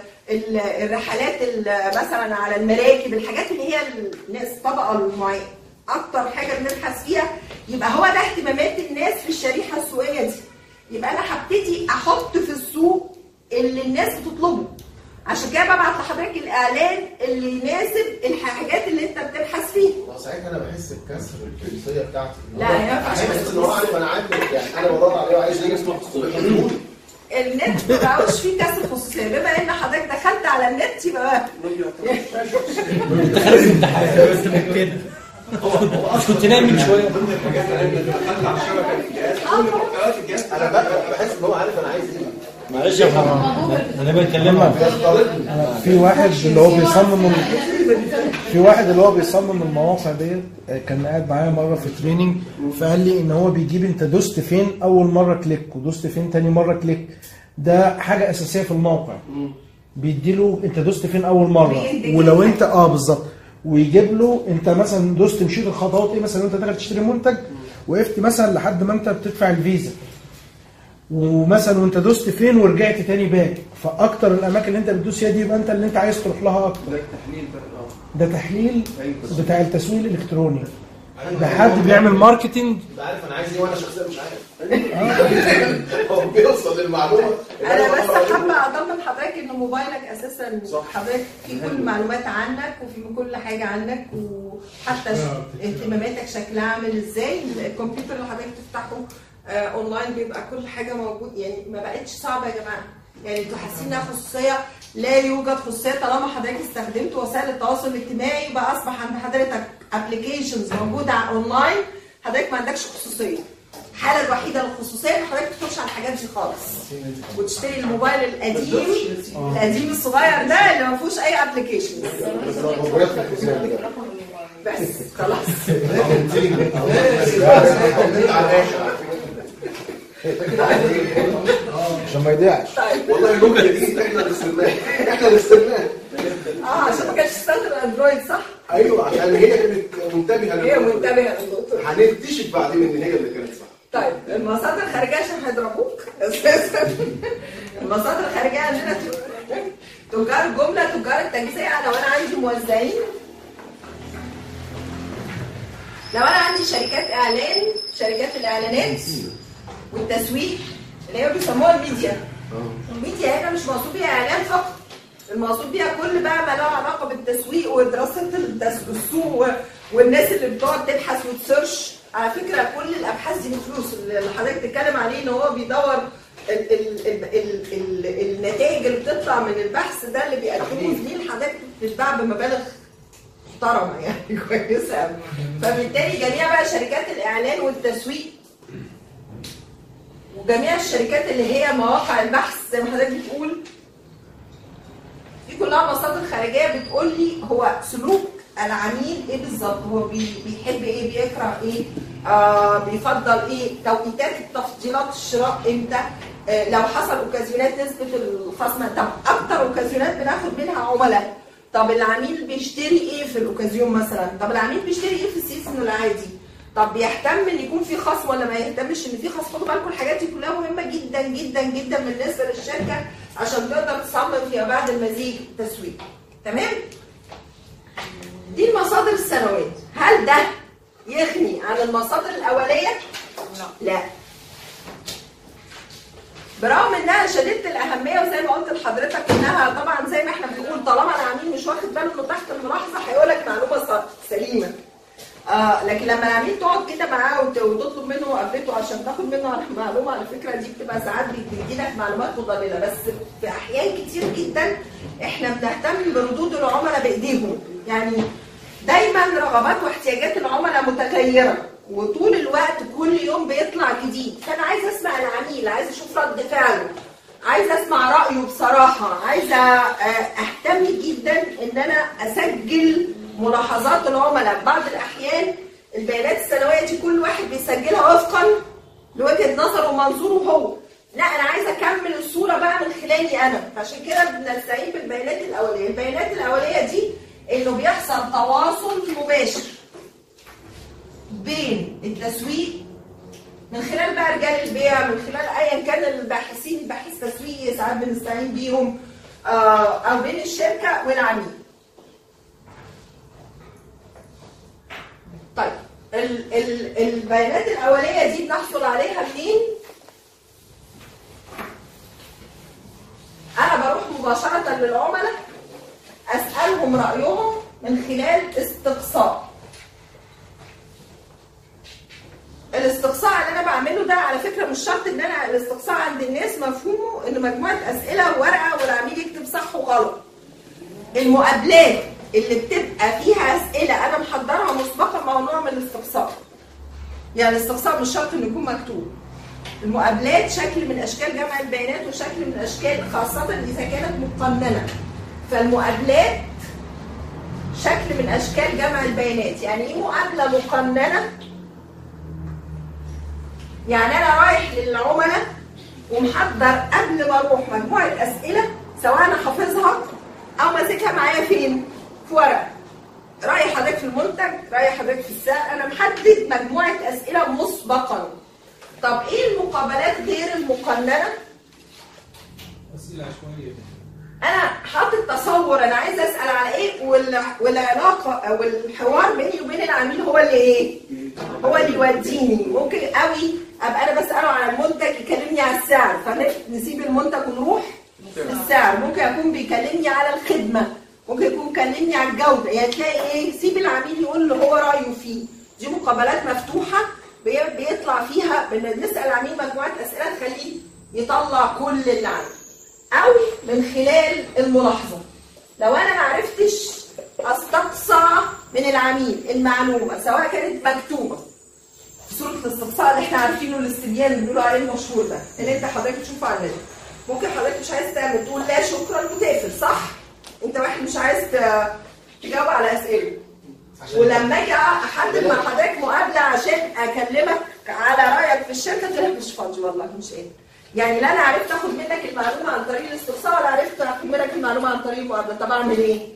الرحلات مثلا على المراكب، الحاجات اللي هي الناس طبقه المعينه اكتر حاجه بنبحث فيها، يبقى هو ده اهتمامات الناس في الشريحه السوقيه دي. يبقى انا هبتدي احط في السوق اللي الناس بتطلبه. عشان كده ببعت لحضرتك الاعلان اللي يناسب الحاجات اللي انت بتبحث فيها. ساعتها انا بحس بكسر الخصوصيه بتاعتي. لا ما ينفعش بحس ان هو عارف انا عارف يعني انا بدور عليه وعايز ايه اسمه خصوصيه. النت ما بقاش فيه كسر خصوصيه، بما ان حضرتك دخلت على النت يبقى دخلت الامتحان بس من كده. هو كنت نايم من شويه. ضمن الحاجات اللي دخلت على الشبكه الجهاز كل محتويات الجهاز انا بحس ان هو عارف انا عايز ايه. معلش يا محمد انا بكلمك. في واحد اللي هو بيصمم في واحد اللي هو بيصمم المواقع ديت كان قاعد معايا مره في تريننج، فقال لي ان هو بيجيب انت دوست فين اول مره كليك ودوست فين تاني مره كليك. ده حاجه اساسيه في الموقع. بيديله انت دوست فين اول مره، ولو انت اه بالظبط، ويجيب له انت مثلا دوست مشيت الخطوات ايه. مثلا انت داخل تشتري منتج وقفت مثلا لحد ما انت بتدفع الفيزا، ومثلا وانت دوست فين ورجعت تاني باك. فاكتر الاماكن اللي انت بتدوس فيها دي يبقى انت اللي انت عايز تروح لها اكتر. ده تحليل ده تحليل بتاع التسويق الالكتروني. ده حد بيعمل ماركتنج عارف انا عايز ايه وانا شخصيا مش عارف. هو بيوصل للمعلومه. انا بس حابه اطمن حضرتك ان موبايلك اساسا حضرتك في كل المعلومات عنك وفي كل حاجه عنك، وحتى اهتماماتك شكلها عامل ازاي. الكمبيوتر اللي حضرتك تفتحه آه اونلاين بيبقى كل حاجه موجود. يعني ما بقتش صعبه يا جماعه. يعني انتوا حاسين انها خصوصيه؟ لا يوجد خصوصيه طالما حضرتك استخدمت وسائل التواصل الاجتماعي. بقى اصبح عند حضرتك ابلكيشنز موجوده اونلاين، حضرتك ما عندكش خصوصيه. الحاله الوحيده للخصوصيه ان حضرتك تخش على الحاجات دي خالص وتشتري الموبايل القديم القديم الصغير ده اللي ما فيهوش اي ابلكيشن. بس خلاص. عشان ما يضيعش. والله الجمله دي احنا اللي استلمناها احنا اللي استلمناها. اه عشان ما كانش تستخدم اندرويد صح؟ ايوه عشان هي كانت منتبهه هي منتبهه للنقطه. هنكتشف بعدين ان هي اللي كانت صح. طيب المصادر الخارجيه عشان هيضربوك اساسا. المصادر الخارجيه عندنا تجار الجمله، تجار التجزئه. لو انا عندي موزعين، لو انا عندي شركات اعلان، شركات الاعلانات والتسويق اللي هي بيسموها الميديا. الميديا هنا مش مقصود بيها اعلان فقط، المقصود بيها كل بقى ما له علاقه بالتسويق ودراسه السوق والناس اللي بتقعد تبحث وتسيرش. على فكره كل الابحاث دي بفلوس، اللي حضرتك بتتكلم عليه ان هو بيدور ال ال ال ال ال النتائج اللي بتطلع من البحث ده اللي بيقدموه زميل حضرتك بتتباع بمبالغ محترمه يعني كويسه قوي. فبالتالي جميع بقى شركات الاعلان والتسويق وجميع الشركات اللي هي مواقع البحث زي ما حضرتك بتقول، دي كلها مصادر خارجيه بتقول لي هو سلوك العميل ايه بالظبط، هو بيحب ايه، بيكره ايه، آه بيفضل ايه، توقيتات التفضيلات الشراء امتى، آه لو حصل اوكازيونات نسبه الخصم، طب اكتر اوكازيونات بناخد منها عملاء، طب العميل بيشتري ايه في الاوكازيون مثلا، طب العميل بيشتري ايه في السيزون العادي، طب بيهتم ان يكون في خصم ولا ما يهتمش ان في خصم. خدوا بالكم الحاجات دي كلها مهمه جدا جدا جدا بالنسبه للشركه عشان تقدر تصمم فيما بعد المزيج التسويق. تمام؟ دي المصادر السنوات. هل ده يغني عن المصادر الاوليه؟ لا. لا. برغم انها شديده الاهميه وزي ما قلت لحضرتك انها طبعا زي ما احنا بنقول طالما العميل مش واخد باله انه تحت الملاحظه هيقول لك معلومه سليمه. آه لكن لما العميل تقعد كده معاه وتطلب منه مقابلته عشان تاخد منه معلومه، على فكره دي بتبقى ساعات بتدي لك معلومات مضلله، بس في احيان كتير جدا احنا بنهتم بردود العملاء بايديهم. يعني دايما رغبات واحتياجات العملاء متغيره وطول الوقت كل يوم بيطلع جديد، فانا عايزه اسمع العميل، عايزه اشوف رد فعله، عايزه اسمع رايه بصراحه، عايزه اهتم جدا ان انا اسجل ملاحظات العملاء. بعض الاحيان البيانات السنويه دي كل واحد بيسجلها وفقا لوجهه نظره ومنظوره هو، لا انا عايزه اكمل الصوره بقى من خلالي انا، فعشان كده بنستعين بالبيانات الاوليه. البيانات الاوليه دي انه بيحصل تواصل مباشر بين التسويق من خلال بقى رجال البيع، من خلال ايا كان الباحثين، باحث تسويقي ساعات بنستعين بيهم، او بين الشركه والعميل. طيب ال ال البيانات الاوليه دي بنحصل عليها منين؟ انا بروح مباشره للعملاء اسالهم رايهم من خلال استقصاء. الاستقصاء اللي انا بعمله ده على فكره مش شرط ان انا الاستقصاء عند الناس مفهومه ان مجموعه اسئله ورقه والعميل يكتب صح وغلط. المقابلات اللي بتبقى فيها اسئله انا محضرها مسبقا ممنوع من الاستقصاء. يعني الاستقصاء مش شرط انه يكون مكتوب. المقابلات شكل من اشكال جمع البيانات وشكل من اشكال، خاصه اذا كانت مقننه. فالمقابلات شكل من اشكال جمع البيانات. يعني ايه مقابله مقننه؟ يعني انا رايح للعملاء ومحضر قبل ما اروح مجموعه اسئله سواء انا حافظها او ماسكها معايا فين؟ في ورق. رايح حضرتك في المنتج، رايح حضرتك في السعر، انا محدد مجموعه اسئله مسبقا. طب ايه المقابلات غير المقننه؟ اسئله عشوائيه. انا حاطط تصور انا عايز اسال على ايه، والعلاقه او الحوار بيني وبين العميل هو اللي ايه؟ هو اللي يوديني. ممكن قوي ابقى انا بساله على المنتج يكلمني على السعر، فنسيب المنتج ونروح للسعر. ممكن يكون بيكلمني على الخدمه، ممكن يكون بيكلمني على الجوده. يعني تلاقي ايه؟ سيب العميل يقول اللي هو رايه فيه. دي مقابلات مفتوحه بيطلع فيها بنسال العميل مجموعه اسئله تخليه يطلع كل اللي عنده. او من خلال الملاحظه. لو انا ما عرفتش استقصى من العميل المعلومه سواء كانت مكتوبه في صوره الاستقصاء اللي احنا عارفينه الاستبيان اللي بيقولوا عليه المشهور ده اللي انت حضرتك تشوفه على النت، ممكن حضرتك مش عايز تعمل تقول لا شكرا وتقفل، صح؟ انت واحد مش عايز تجاوب على اسئله. ولما اجي احدد مع حضرتك مقابله عشان اكلمك على رايك في الشركه تقول لك مش فاضي والله مش قادر. يعني لا انا عرفت اخد منك المعلومه عن طريق الاستقصاء ولا عرفت اخد منك المعلومه عن طريق المقابله. طب اعمل ايه؟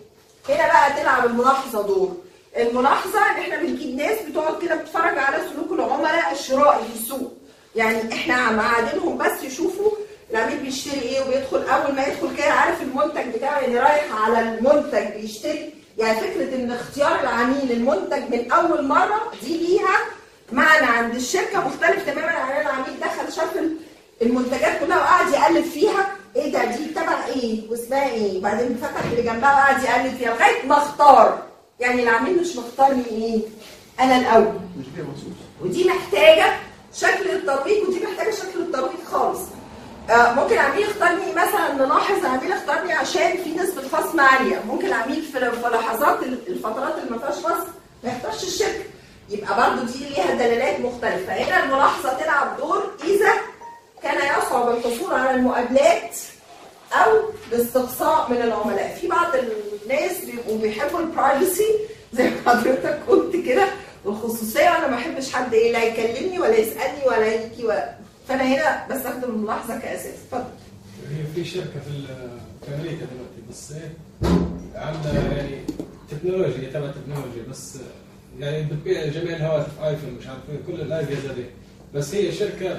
هنا بقى تلعب الملاحظه دور. الملاحظه ان احنا بنجيب ناس بتقعد كده بتتفرج على سلوك العملاء الشرائي في السوق. يعني احنا معادنهم بس يشوفوا العميل بيشتري ايه، وبيدخل اول ما يدخل كده عارف المنتج بتاعه، يعني رايح على المنتج بيشتري. يعني فكره ان اختيار العميل المنتج من اول مره دي ليها معنى عند الشركه مختلف تماما عن العميل دخل شاف المنتجات كلها وقعد يقلب فيها، ايه ده دي تبع ايه واسمها ايه، وبعدين فتح اللي جنبها وقعد يقلب فيها لغايه ما اختار. يعني العميل مش مختارني ايه؟ انا الاول. مش بيها مخصوص. ودي محتاجه شكل الترويج، ودي محتاجه شكل الترويج خالص. آه ممكن عميل يختارني مثلا، نلاحظ عميل اختارني عشان في نسبه خصم عاليه، ممكن العميل في لحظات الفترات اللي ما فيهاش خصم ما يختارش الشركه. يبقى برضو دي ليها دلالات مختلفه. هنا الملاحظه تلعب دور اذا كان يصعب الحصول على المقابلات او الاستقصاء من العملاء. في بعض الناس بيبقوا بيحبوا البرايفسي زي ما حضرتك قلت كده، والخصوصيه، وانا ما بحبش حد ايه لا يكلمني ولا يسالني ولا يجي ولا، فانا هنا بستخدم الملاحظه كاساس. اتفضل. هي في شركه في في امريكا دلوقتي بس ايه عامله يعني تكنولوجيا تبع تكنولوجيا بس يعني بتبيع جميع الهواتف ايفون مش عارف كل الاجهزه دي، بس هي شركه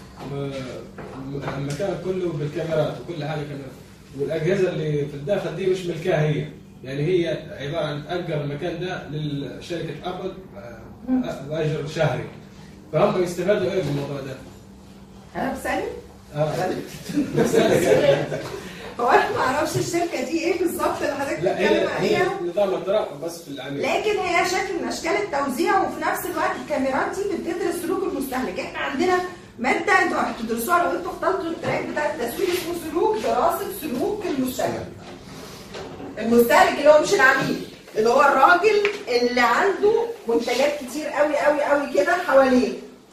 المكان كله بالكاميرات وكل حاجه كاميرات، والاجهزه اللي في الداخل دي مش ملكها هي، يعني هي عباره عن تاجر المكان ده لشركه ابل باجر شهري. فهم يستفادوا ايه بالموضوع ده؟ انا بسالني؟ اه هو انا ما اعرفش الشركه دي ايه بالظبط اللي حضرتك لا بتتكلم هي عليها. نظام التراقب بس في العميل، لكن هي شكل من اشكال التوزيع، وفي نفس الوقت الكاميرات دي بتدرس سلوك المستهلك. احنا عندنا ماده انتوا هتدرسوها لو انتوا اخترتوا التراك بتاع التسويق اسمه سلوك دراسه سلوك المستهلك. المستهلك اللي هو مش العميل، اللي هو الراجل اللي عنده منتجات كتير قوي قوي قوي كده حواليه،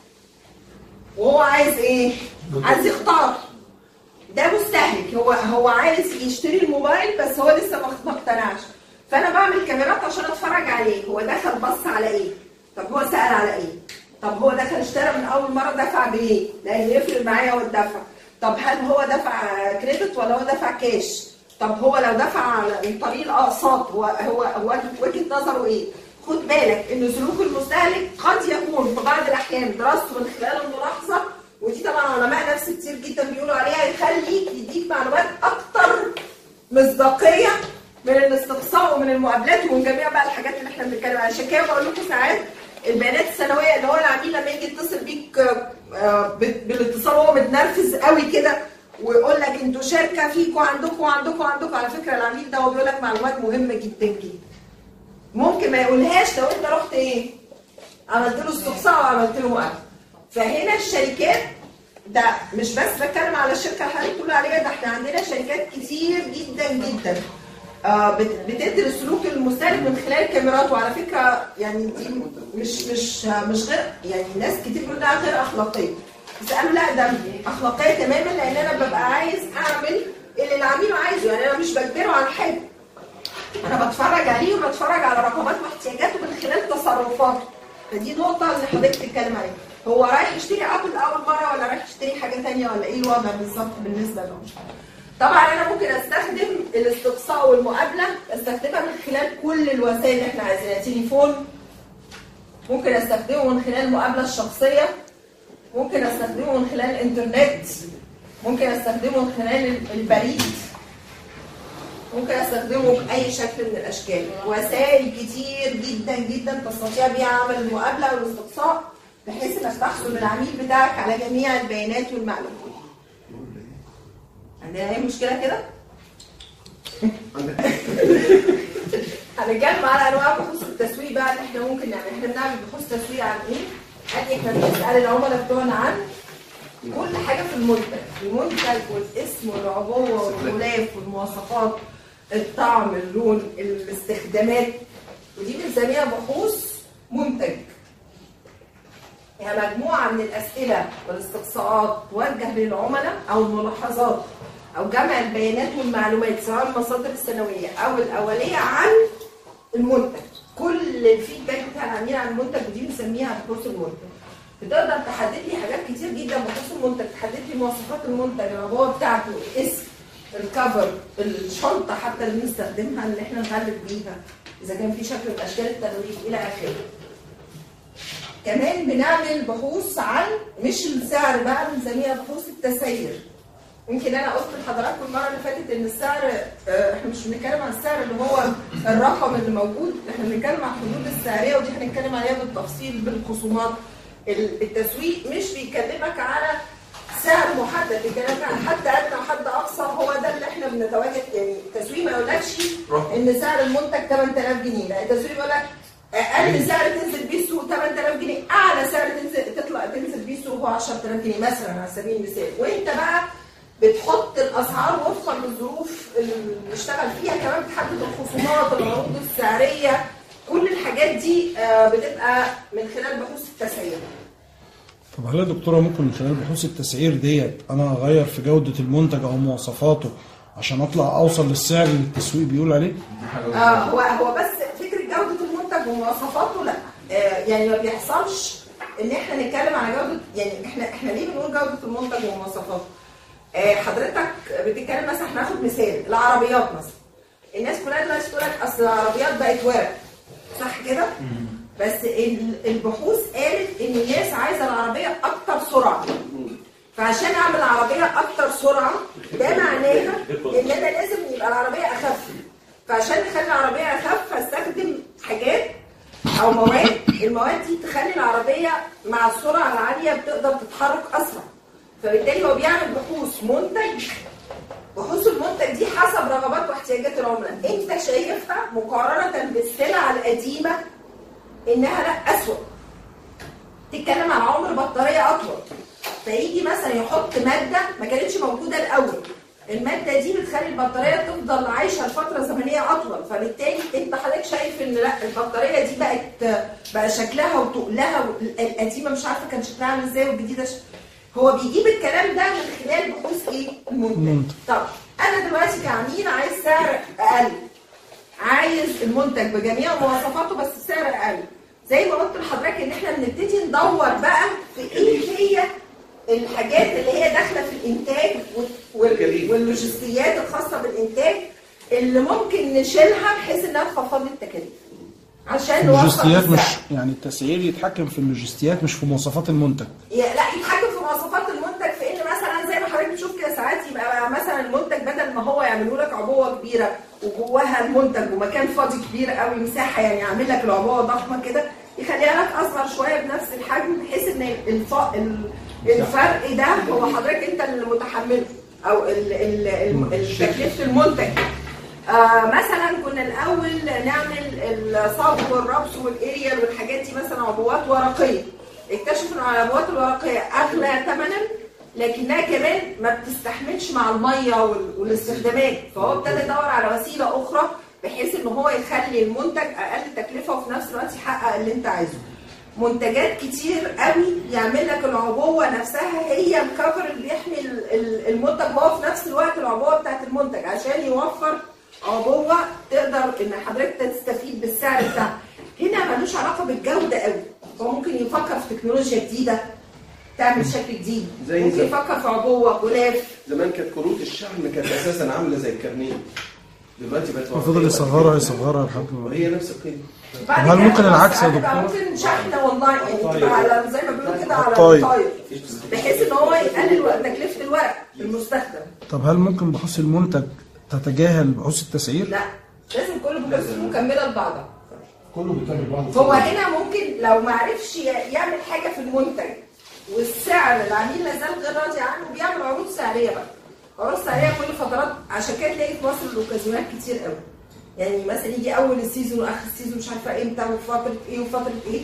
وهو عايز ايه؟ عايز يختار. ده مستهلك، هو هو عايز يشتري الموبايل بس هو لسه ما اقتنعش. فانا بعمل كاميرات عشان اتفرج عليه، هو دخل بص على ايه؟ طب هو سأل على ايه؟ طب هو دخل اشترى من اول مره دفع بايه؟ لان يفرق معايا هو الدفع. طب هل هو دفع كريدت ولا هو دفع كاش؟ طب هو لو دفع عن طريق الاقساط هو هو هو وجهه نظره ايه؟ خد بالك ان سلوك المستهلك قد يكون في بعض الاحيان دراسته من خلال الملاحظه، ودي طبعا علماء نفس كتير جدا بيقولوا عليها يخليك يديك معلومات اكتر مصداقيه من الاستقصاء ومن المقابلات ومن جميع بقى الحاجات اللي احنا بنتكلم عنها. عشان كده بقول لكم ساعات البيانات السنويه اللي هو العميل لما يجي يتصل بيك بالاتصال وهو متنرفز قوي كده ويقول لك انتوا شركه فيكوا عندكم وعندكم وعندكم، على فكره العميل ده هو بيقول لك معلومات مهمه جدا جدا. ممكن ما يقولهاش لو انت رحت ايه؟ عملت له استقصاء وعملت له مقابله. فهنا الشركات ده مش بس بتكلم على الشركه اللي حضرتك بتقول عليها، ده احنا عندنا شركات كتير جدا جدا آه بتدرس سلوك المستهلك من خلال الكاميرات. وعلى فكره يعني دي مش مش مش غير يعني ناس كتير بيقولوا انها غير اخلاقيه، بس قالوا لا ده اخلاقيه تماما، لان انا ببقى عايز اعمل اللي العميل عايزه، يعني انا مش بجبره على حاجه، انا بتفرج عليه وبتفرج على رغبات واحتياجاته من خلال تصرفاته. فدي نقطه اللي حضرتك بتتكلم عليها، هو رايح يشتري ابل اول مره ولا رايح يشتري حاجه ثانيه ولا ايه الوضع بالظبط بالنسبه له. طبعا انا ممكن استخدم الاستقصاء والمقابله، استخدمها من خلال كل الوسائل اللي احنا عايزينها. تليفون ممكن استخدمه من خلال المقابله الشخصيه، ممكن استخدمه من خلال الانترنت، ممكن استخدمه من خلال البريد، ممكن استخدمه باي شكل من الاشكال. وسائل كتير جدا جدا تستطيع بيها عمل المقابله والاستقصاء بحيث انك تحصل العميل بتاعك على جميع البيانات والمعلومات. عندنا اي مشكله كده؟ هنتكلم على انواع بحوث التسويق بقى اللي احنا ممكن نعمل. احنا بنعمل بحوث تسويق عن ايه؟ ادي احنا بنسال العملاء بتوعنا عن كل حاجه في المنتج، المنتج والاسم والعبوه والغلاف والمواصفات، الطعم، اللون، الاستخدامات، ودي بنسميها بحوث منتج. يعني مجموعه من الاسئله والاستقصاءات توجه للعملاء او الملاحظات او جمع البيانات والمعلومات سواء المصادر السنويه او الاوليه عن المنتج. كل الفيدباك بتاع العميل عن المنتج ودي بنسميها بحوث المنتج. بتقدر تحدد لي حاجات كتير جدا بحوث المنتج، تحدد لي مواصفات المنتج، العبوه بتاعته، الاسم، الكفر، الشنطه حتى اللي بنستخدمها اللي احنا نغلف بيها اذا كان في شكل من اشكال التغليف الى اخره. كمان بنعمل بحوث عن مش السعر بقى، بنسميها بحوث التسعير. يمكن انا قلت لحضراتكم المره اللي فاتت ان السعر احنا مش بنتكلم عن السعر اللي هو الرقم اللي موجود، احنا بنتكلم عن الحدود السعريه ودي هنتكلم عليها بالتفصيل بالخصومات. التسويق مش بيكلمك على سعر محدد، بيكلمك على حد ادنى وحد اقصى، هو ده اللي احنا بنتواجد. يعني التسويق ما يقولكش ان سعر المنتج ثمانية آلاف جنيه، لا التسويق بيقول لك اقل سعر تنزل بيه السوق ثمانية آلاف جنيه، اعلى سعر تنزل تطلع تنزل بيه السوق هو عشرة آلاف جنيه مثلا على سبيل المثال. وانت بقى بتحط الاسعار وفقا للظروف اللي بنشتغل فيها، كمان بتحدد الخصومات، العروض السعريه، كل الحاجات دي بتبقى من خلال بحوث التسعير. طب هل يا دكتوره ممكن من خلال بحوث التسعير ديت انا اغير في جوده المنتج او مواصفاته عشان اطلع اوصل للسعر اللي التسويق بيقول عليه؟ آه هو هو بس فكره جوده المنتج ومواصفاته لا، آه يعني ما بيحصلش ان احنا نتكلم على جوده، يعني احنا احنا ليه بنقول جوده المنتج ومواصفاته؟ آه حضرتك بتتكلم مثلا، احنا هناخد مثال العربيات مثلا. الناس كلها دلوقتي تقول لك اصل العربيات بقت ورق، صح كده؟ بس البحوث قالت ان الناس عايزه العربيه اكتر سرعه، فعشان اعمل عربيه اكتر سرعه ده معناها ان انا لازم يبقى العربيه اخف، فعشان نخلي العربيه اخف هستخدم حاجات او مواد، المواد دي تخلي العربيه مع السرعه العاليه بتقدر تتحرك اسرع. فبالتالي هو بيعمل بحوث منتج، بحوث المنتج دي حسب رغبات واحتياجات العملاء، انت شايفها مقارنه بالسلع القديمه انها لا اسوأ. تتكلم عن عمر بطاريه اطول، فيجي مثلا يحط ماده ما كانتش موجوده الاول، الماده دي بتخلي البطاريه تفضل عايشه لفتره زمنيه اطول، فبالتالي انت حضرتك شايف ان لا البطاريه دي بقت بقى شكلها وتقلها، القديمه مش عارفه كان شكلها عامل ازاي والجديده ش... هو بيجيب الكلام ده من خلال بحوث ايه؟ المنتج. طب انا دلوقتي كعميل عايز سعر اقل، عايز المنتج بجميع مواصفاته بس بسعر اقل. زي ما قلت لحضرتك ان احنا بنبتدي ندور بقى في ايه هي الحاجات اللي هي داخله في الانتاج واللوجستيات الخاصه بالانتاج اللي ممكن نشيلها بحيث انها تخفض لي التكاليف عشان نوفر اللوجستيات. مش يعني التسعير يتحكم في اللوجستيات مش في مواصفات المنتج؟ لا يتحكم في مواصفات المنتج، في ان مثلا زي ما حضرتك بتشوف كده ساعات يبقى مثلا المنتج بدل ما هو يعملوا لك عبوه كبيره وجواها المنتج ومكان فاضي كبير قوي مساحه، يعني يعمل لك العبوه ضخمه كده يخليها لك اصغر شويه بنفس الحجم، بحيث ان الفرق ده هو حضرتك انت اللي متحمله او تكلفه المنتج. آه مثلا كنا الاول نعمل الصاج والربس والاريال والحاجات دي مثلا عبوات ورقيه، اكتشفوا ان العبوات الورقيه اغلى ثمنا لكنها كمان ما بتستحملش مع الميه والاستخدامات، فهو ابتدى يدور على وسيله اخرى بحيث ان هو يخلي المنتج اقل تكلفه وفي نفس الوقت يحقق اللي انت عايزه. منتجات كتير قوي يعمل لك العبوه نفسها هي الكفر اللي بيحمي المنتج وهو في نفس الوقت العبوه بتاعت المنتج عشان يوفر عبوه تقدر ان حضرتك تستفيد بالسعر بتاعها. هنا ملوش علاقه بالجوده قوي، هو ممكن يفكر في تكنولوجيا جديده تعمل شكل جديد، ممكن يفكر في عبوه غلاف. زمان كانت كروت الشحن كانت اساسا عامله زي الكارنيه، دلوقتي بقت فضل يصغرها يصغرها لحد ما وهي نفس القيمه. هل ممكن العكس يا دكتور؟ ممكن شحن والله يعني تبقى على زي ما بيقولوا كده على الطاير بحيث ان هو يقلل تكلفه الورق المستخدم. طب هل ممكن بحوث المنتج تتجاهل بحوث التسعير؟ لا، لازم كل بحوث مكمله لبعضها. كله بيكمل بعضه. هو هنا ممكن لو ما عرفش يعمل حاجه في المنتج والسعر العميل لا زال غير راضي عنه بيعمل عروض سعريه بقى. عروض سعريه كل فترات، عشان كده تلاقي في مصر الاوكازيونات كتير قوي. يعني مثلا يجي اول السيزون واخر السيزون مش عارفه امتى وفتره ايه وفتره ايه.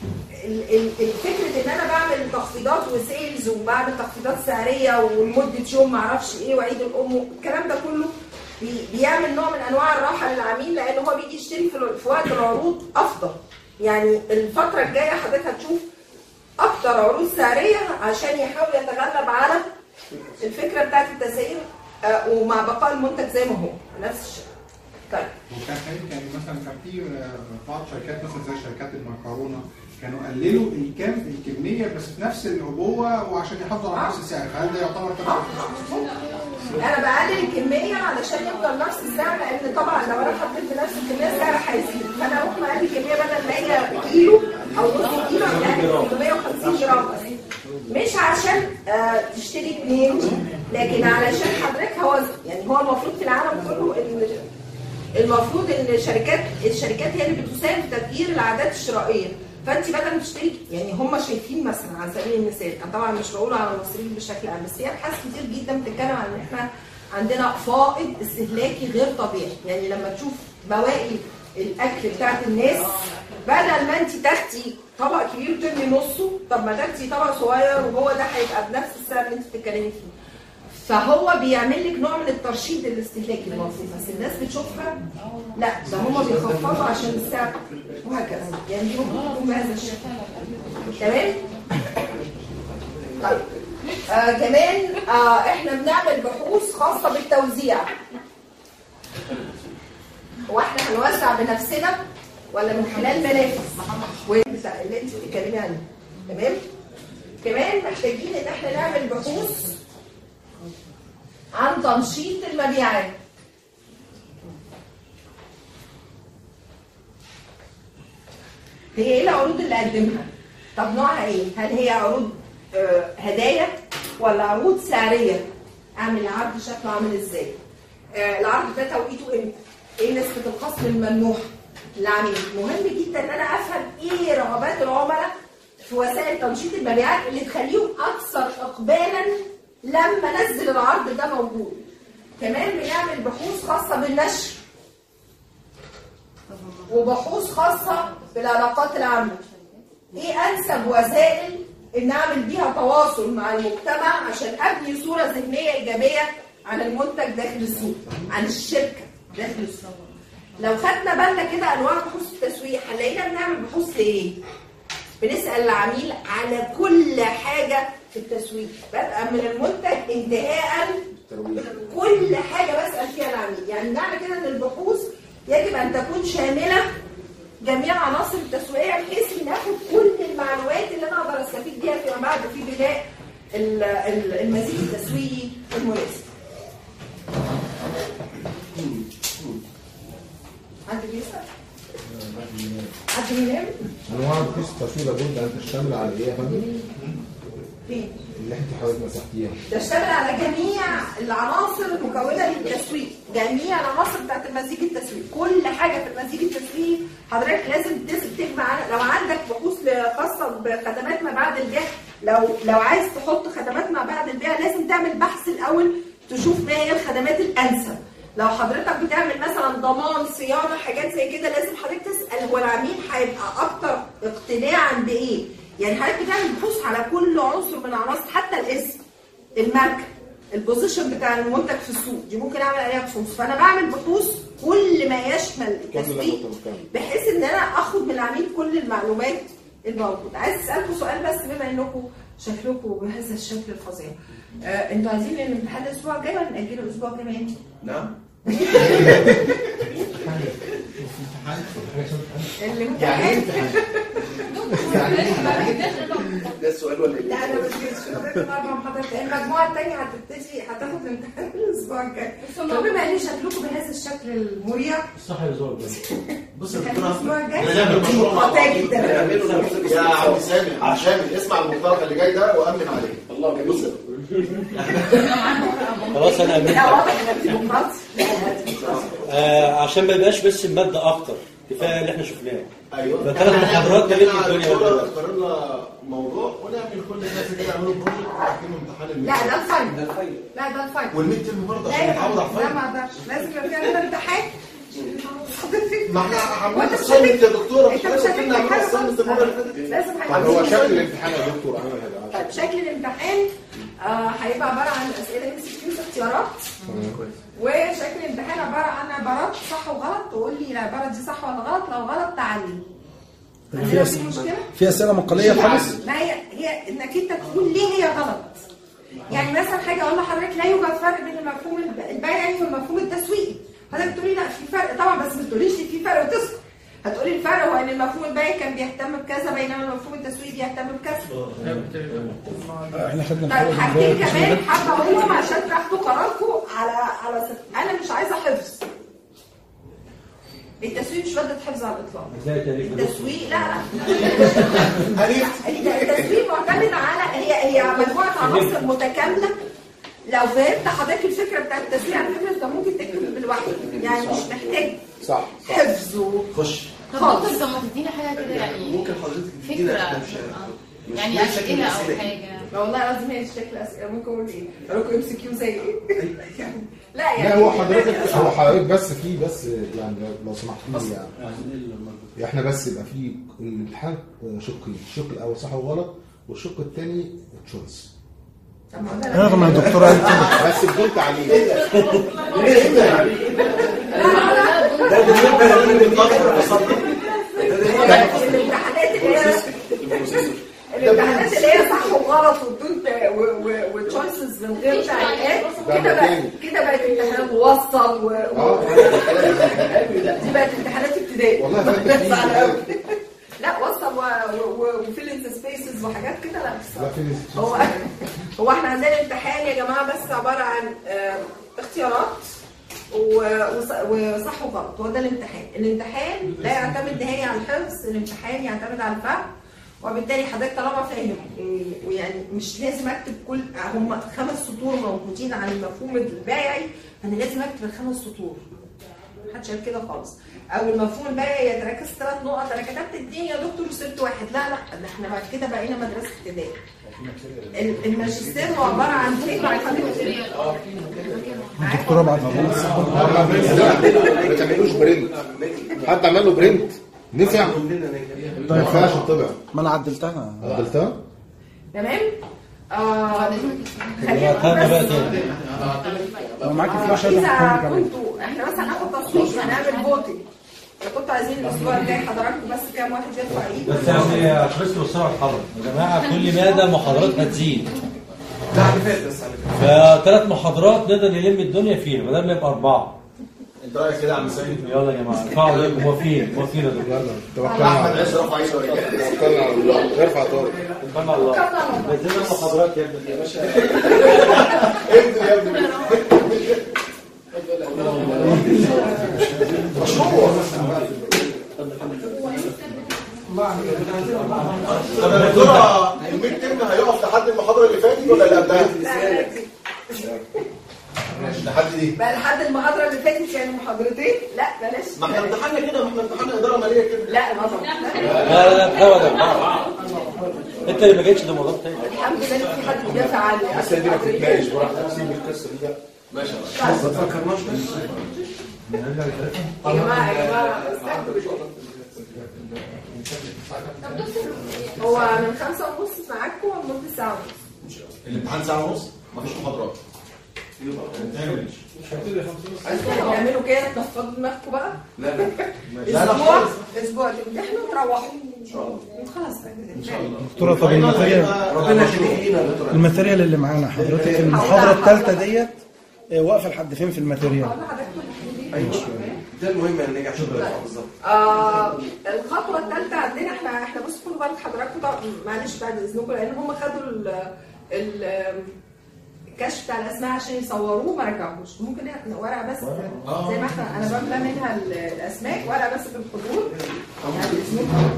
الفكره ان انا بعمل تخفيضات وسيلز وبعمل تخفيضات سعريه ولمده يوم ما اعرفش ايه وعيد الام الكلام ده كله بيعمل نوع من انواع الراحه للعميل، لان هو بيجي يشتري في وقت العروض افضل. يعني الفتره الجايه حضرتك هتشوف اكتر عروض سعريه عشان يحاول يتغلب على الفكره بتاعت التسعير ومع بقاء المنتج زي ما هو نفس الشيء. طيب وكان يعني مثلا كان في بعض شركات مثلا زي شركات المكرونه كانوا قللوا الكم الكميه بس في نفس العبوه وعشان يحافظوا على نفس السعر، فهل ده يعتبر تبع؟ انا بقلل الكميه علشان يفضل نفس السعر، لان طبعا لو انا حطيت في نفس الكميه السعر هيزيد، فانا اروح مقلل الكميه بدل ما هي كيلو او نص كيلو اقلل ثلاثمية وخمسين جرام بس. مش عشان آه تشتري اثنين، لكن علشان حضرتك هو يعني هو المفروض في العالم كله ان المفروض ان الشركات الشركات هي اللي بتساهم في تغيير العادات الشرائيه، فانت بدل ما تشتري يعني هم شايفين مثلا على سبيل المثال، انا طبعا مش بقول على المصريين بشكل عام بس هي ابحاث كتير جدا بتتكلم عن ان احنا عندنا فائض استهلاكي غير طبيعي، يعني لما تشوف بواقي الاكل بتاعت الناس بدل ما انت تاخدي طبق كبير وترمي نصه، طب ما تاخدي طبق صغير وهو ده هيبقى بنفس السعر اللي انت بتتكلمي فيه. فهو بيعمل لك نوع من الترشيد الاستهلاكي المفروض، بس الناس بتشوفها لا ده هم بيخفضوا عشان السعر وهكذا، يعني دي ممكن تكون بهذا الشكل. تمام؟ طيب آه كمان آه احنا بنعمل بحوث خاصه بالتوزيع. هو احنا هنوزع بنفسنا ولا من خلال منافذ اللي انت بتتكلمي عنها؟ تمام؟ كمان محتاجين ان احنا نعمل بحوث عن تنشيط المبيعات. هي ايه العروض اللي اقدمها؟ طب نوعها ايه؟ هل هي عروض آه هدايا ولا عروض سعريه؟ اعمل العرض شكله عامل ازاي؟ آه العرض ده توقيته امتى؟ ايه نسبه الخصم الممنوحه للعميل؟ مهم جدا ان انا افهم ايه رغبات العملاء في وسائل تنشيط المبيعات اللي تخليهم اكثر اقبالا لما نزل العرض ده موجود. كمان بنعمل بحوث خاصه بالنشر وبحوث خاصه بالعلاقات العامه. ايه انسب وسائل ان اعمل بيها تواصل مع المجتمع عشان ابني صوره ذهنيه ايجابيه عن المنتج داخل السوق، عن الشركه داخل السوق. لو خدنا بالنا كده انواع بحوث التسويق هنلاقينا بنعمل بحوث لايه؟ بنسال العميل على كل حاجه في التسويق، بدءا من المنتج انتهاء كل حاجه بسال فيها العميل، يعني معنى كده ان البحوث يجب ان تكون شامله جميع عناصر التسويقيه بحيث ان اخد كل المعلومات اللي انا اقدر استفيد بيها فيما بعد في بناء المزيج التسويقي المناسب. حد بيسال؟ حد بينام؟ انواع بحوث التسويق لابد ان تشتمل على ايه يا فندم؟ فين؟ اللي انت حضرتك مسحتيها. تشتمل على جميع العناصر المكونه للتسويق، جميع العناصر بتاعت المزيج التسويقي، كل حاجه في المزيج التسويقي حضرتك لازم تجمع. لو عندك بحوث خاصه بخدمات ما بعد البيع، لو لو عايز تحط خدمات ما بعد البيع لازم تعمل بحث الاول تشوف ما هي الخدمات الانسب. لو حضرتك بتعمل مثلا ضمان صيانه حاجات زي كده لازم حضرتك تسال هو العميل هيبقى اكتر اقتناعا بايه. يعني حضرتك بتعمل بحوث على كل عنصر من عناصر، حتى الاسم، الماركه، البوزيشن بتاع المنتج في السوق، دي ممكن اعمل عليها بحوث. فانا بعمل بحوث كل ما يشمل التسويق بحيث ان انا اخد من العميل كل المعلومات الموجوده. عايز اسالكم سؤال بس بما انكم شكلكم بهذا الشكل الفظيع. آه، انتوا عايزين الامتحان الاسبوع الجاي ولا ناجله الاسبوع كمان؟ نعم. الامتحان ده السؤال ولا ايه؟ لا انا مش كده. المجموعه الثانيه هتبتدي هتاخد الامتحان الاسبوع الجاي. طب بما ان شكلكم بهذا الشكل المريع صح يا زول بص يا دكتور الاسبوع الجاي نعمل مشروع مع بعض. يا عم سامي عشان اسمع المقترح اللي جاي ده وامن عليه. الله جميل. خلاص انا امنت. لا واضح انك ديمقراطي. آه عشان ما يبقاش بس الماده اكتر، كفايه اللي احنا شفناه. ايوه ثلاث محاضرات مليت الدنيا. اختار لنا موضوع ونعمل كل الناس كده يعملوا بروجكت ويحكموا امتحان الميد. لا ده الفاينل. لا ده الفاينل. والميد ترم برضه لا عشان يا نحافظ على فندم، لا الفاينل. ما اقدرش، لازم يبقى في عندنا امتحان. ما احنا عملنا وانت مش الصمت يا دكتوره، انت مش هتكتب حاجه خالص. لازم طب هو شكل الامتحان يا دكتور عامل هذا؟ طيب شكل الامتحان آه هيبقى عباره عن اسئله ام سي كيو اختيارات، وشكل الامتحان عباره عن عبارات صح وغلط، تقول لي العباره دي صح ولا غلط، لو غلط تعلم. في أسئلة في أسئلة مقالية خالص؟ ما هي هي انك انت تقول ليه هي غلط. يعني مثلا حاجه اقول لحضرتك لا يوجد فرق بين المفهوم البيعي والمفهوم التسويقي، حضرتك تقولي لا في فرق طبعا، بس ما تقوليش في فرق وتسكت. هتقولي الفرق هو ان المفهوم البيعي كان بيهتم بكذا بينما مفهوم التسويق بيهتم بكسب. احنا خدنا طيب حاجتين كمان حابه اقولهم عشان تاخدوا قراركم على على س- انا مش عايزه حفظ. التسويق مش ماده حفظ على الاطلاق. التسويق لا لا التسويق معتمد على هي هي مجموعه عناصر متكامله. لو فهمت حضرتك الفكره بتاعت التسويق على فكره انت ممكن تكتب لوحدك، يعني مش محتاج صح صح حفظ خش طب دكتور طب ما تدينا حاجه كده يعني ممكن حضرتك فكره تدينا يعني اسئله او حاجه. والله لازم هي شكل اسئله ممكن اقول ايه؟ اقول لكم ام سي كيو زي ايه؟ لا يعني لا هو حضرتك هو حضرتك بس في بس يعني لو سمحت لي يعني احنا بس يبقى في الامتحان شقين، الشق الاول صح وغلط والشق الثاني تشويس. رغم ان الدكتور قال كده بس بدون تعليم. ده بالنسبه للمقدر الامتحانات اللي هي الامتحانات اللي هي صح وغلط وبدون وتشويسز من غير تعليقات كده بقى كده بقت امتحانات موصل و دي بقت امتحانات ابتدائي والله. لا وصل وفيلنس سبيسز وحاجات كده لا بصراحه. هو هو احنا عندنا امتحان يا جماعه بس عباره عن اختيارات وصح وغلط. هو ده الامتحان. الامتحان لا يعتمد نهائي على الحفظ، الامتحان يعتمد على الفهم. وبالتالي حضرتك طالما فاهم ويعني مش لازم اكتب كل هم خمس سطور موجودين عن المفهوم البيعي، انا لازم اكتب الخمس سطور. محدش قال كده خالص. او المفهوم البيعي يتركز ثلاث نقط، انا كتبت اتنين يا دكتور وسبت واحد. لا لا ده احنا بعد كده بقينا مدرسه ابتدائي. الماجستير هو عباره عن فكره عن الدكتوره بعد ما تعملوش برنت. حد عمل له برنت نفع؟ طيب خلاص طبعا ما انا عدلتها عدلتها تمام. اه خلينا بقى تاني. لو معاك فلاشه اذا كنتوا احنا بس هناخد تصويت هنعمل فوتنج. كنتوا عايزين الاسبوع الجاي حضراتكم بس كام واحد يرفع ايده بس يعني عشان بس نوصلها الحضر يا جماعه كل ماده محاضرات هتزيد. ده على فات بس على فثلاث محاضرات نقدر نلم الدنيا فيها بدل ما يبقى اربعه. انت رايك كده يا عم سيد؟ يلا يا جماعه ارفعوا ايديكم. موافقين موافقين يا دكتور. توكلنا على احمد عز رفع ايده ولا توكلنا على الله. ارفع طارق. توكلنا على الله. نزلنا محاضرات يا ابني يا باشا. انت يا ابني مشروع. طب يا دكتوره الميد ترم هيقف لحد المحاضره اللي فاتت ولا اللي قبلها؟ لحد دي بقى لحد المحاضره اللي فاتت يعني محاضرتين. لا بلاش. ما احنا امتحاننا كده ما احنا امتحاننا اداره ماليه كده. لا ما طبعا لا لا لا ابدا. انت اللي ما جيتش ده موضوع تاني. الحمد لله ان في حد بيدافع عني. بس دي ما تتناقش براحتك. سيب القصه دي. ماشي يا باشا. ما تفكرناش بس يا جماعه يا جماعه هو من خمسة ونص معاكم لمدة ساعة ونص. الامتحان ساعه ونص مفيش محاضرات. عايزين تعملوا كده تنفضوا دماغكم بقى؟ لا لا اسبوع اسبوع تمتحنوا وتروحوا ان شاء الله وخلاص ان شاء الله. دكتوره طب الماتيريال ربنا يخلينا يا دكتور. الماتيريال اللي معانا حضرتك المحاضره الثالثه ديت واقفه لحد فين في الماتيريال؟ ايوه ده المهم ان نرجع شغل بالظبط. آه الخطوه الثالثه عندنا احنا احنا بصوا خدوا بالك حضراتكم طبعا معلش بعد اذنكم لان هم خدوا ال ال الكشف بتاع الاسماء عشان يصوروه ما رجعوش. ممكن ورقه بس زي ما احنا انا بملى منها الاسماء ورقه بس في الحضور يعني اذنكم.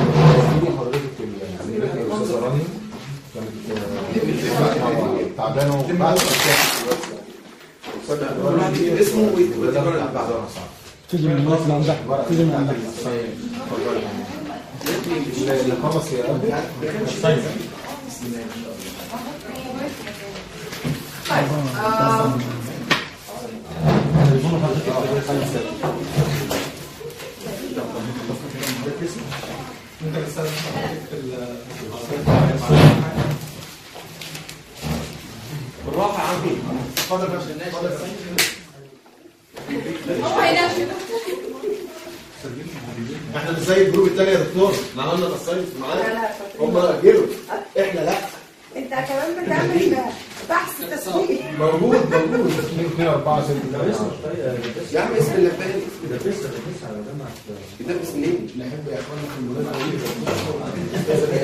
حضرتك الاستاذه رانيا كانت تعبانه وبعد اسمه ويتكرر اللي بعده. تيجي من الناس اللي عندها تيجي من عندها اللي خلص يا قلبي بالراحه يا عمي. اتفضل يا باشا. هو هينام احنا مش زي الجروب الثاني يا دكتور. احنا عملنا الاساينمنت لا معانا. لا هم اجلوا احنا لا. انت كمان بتعمل بحث تسويقي. موجود موجود. اثنين أربعة ستة يا عم اسم اللي فاهم ده بس ده بس على جامعه ده بس منين؟ نحب يا اخوانا في المناسبه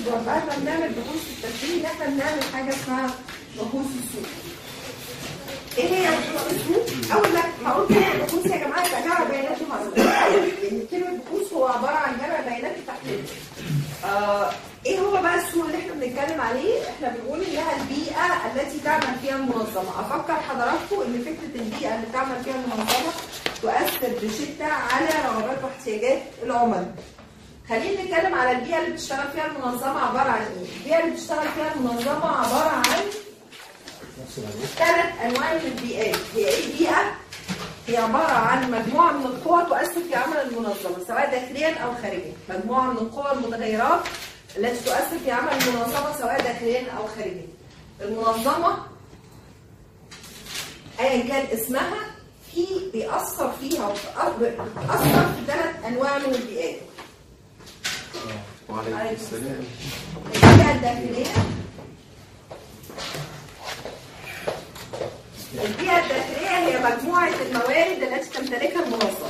بعد ما بنعمل بحوث التسويق ان احنا بنعمل حاجه اسمها بحوث السوق. ايه هي بحوث السوق؟ اول لك هقول كلمه بحوث يا جماعه يبقى جمع بيانات وهرمون، لان كلمه بحوث هو عباره عن جمع بيانات وتحليل. آه ايه هو بقى السوق اللي احنا بنتكلم عليه؟ احنا بنقول انها البيئه التي تعمل فيها المنظمه. افكر حضراتكم ان فكره البيئه اللي تعمل فيها المنظمه تؤثر بشده على رغبات واحتياجات العملاء. خلينا نتكلم على البيئه اللي بتشتغل فيها المنظمه عباره عن ايه؟ البيئه اللي بتشتغل فيها المنظمه عباره عن ثلاث انواع من البيئات. هي ايه بيئه؟ هي عباره عن مجموعه من القوى تؤثر في عمل المنظمه سواء داخليا او خارجيا. مجموعه من القوى المتغيرات التي تؤثر في عمل المنظمه سواء داخليا او خارجيا. المنظمه ايا كان اسمها في بيأثر فيها بتأثر في ثلاث انواع من البيئات. وعليكم السلام. البيئة الداخلية البيئة الداخلية هي مجموعة الموارد التي تمتلكها المنظمة.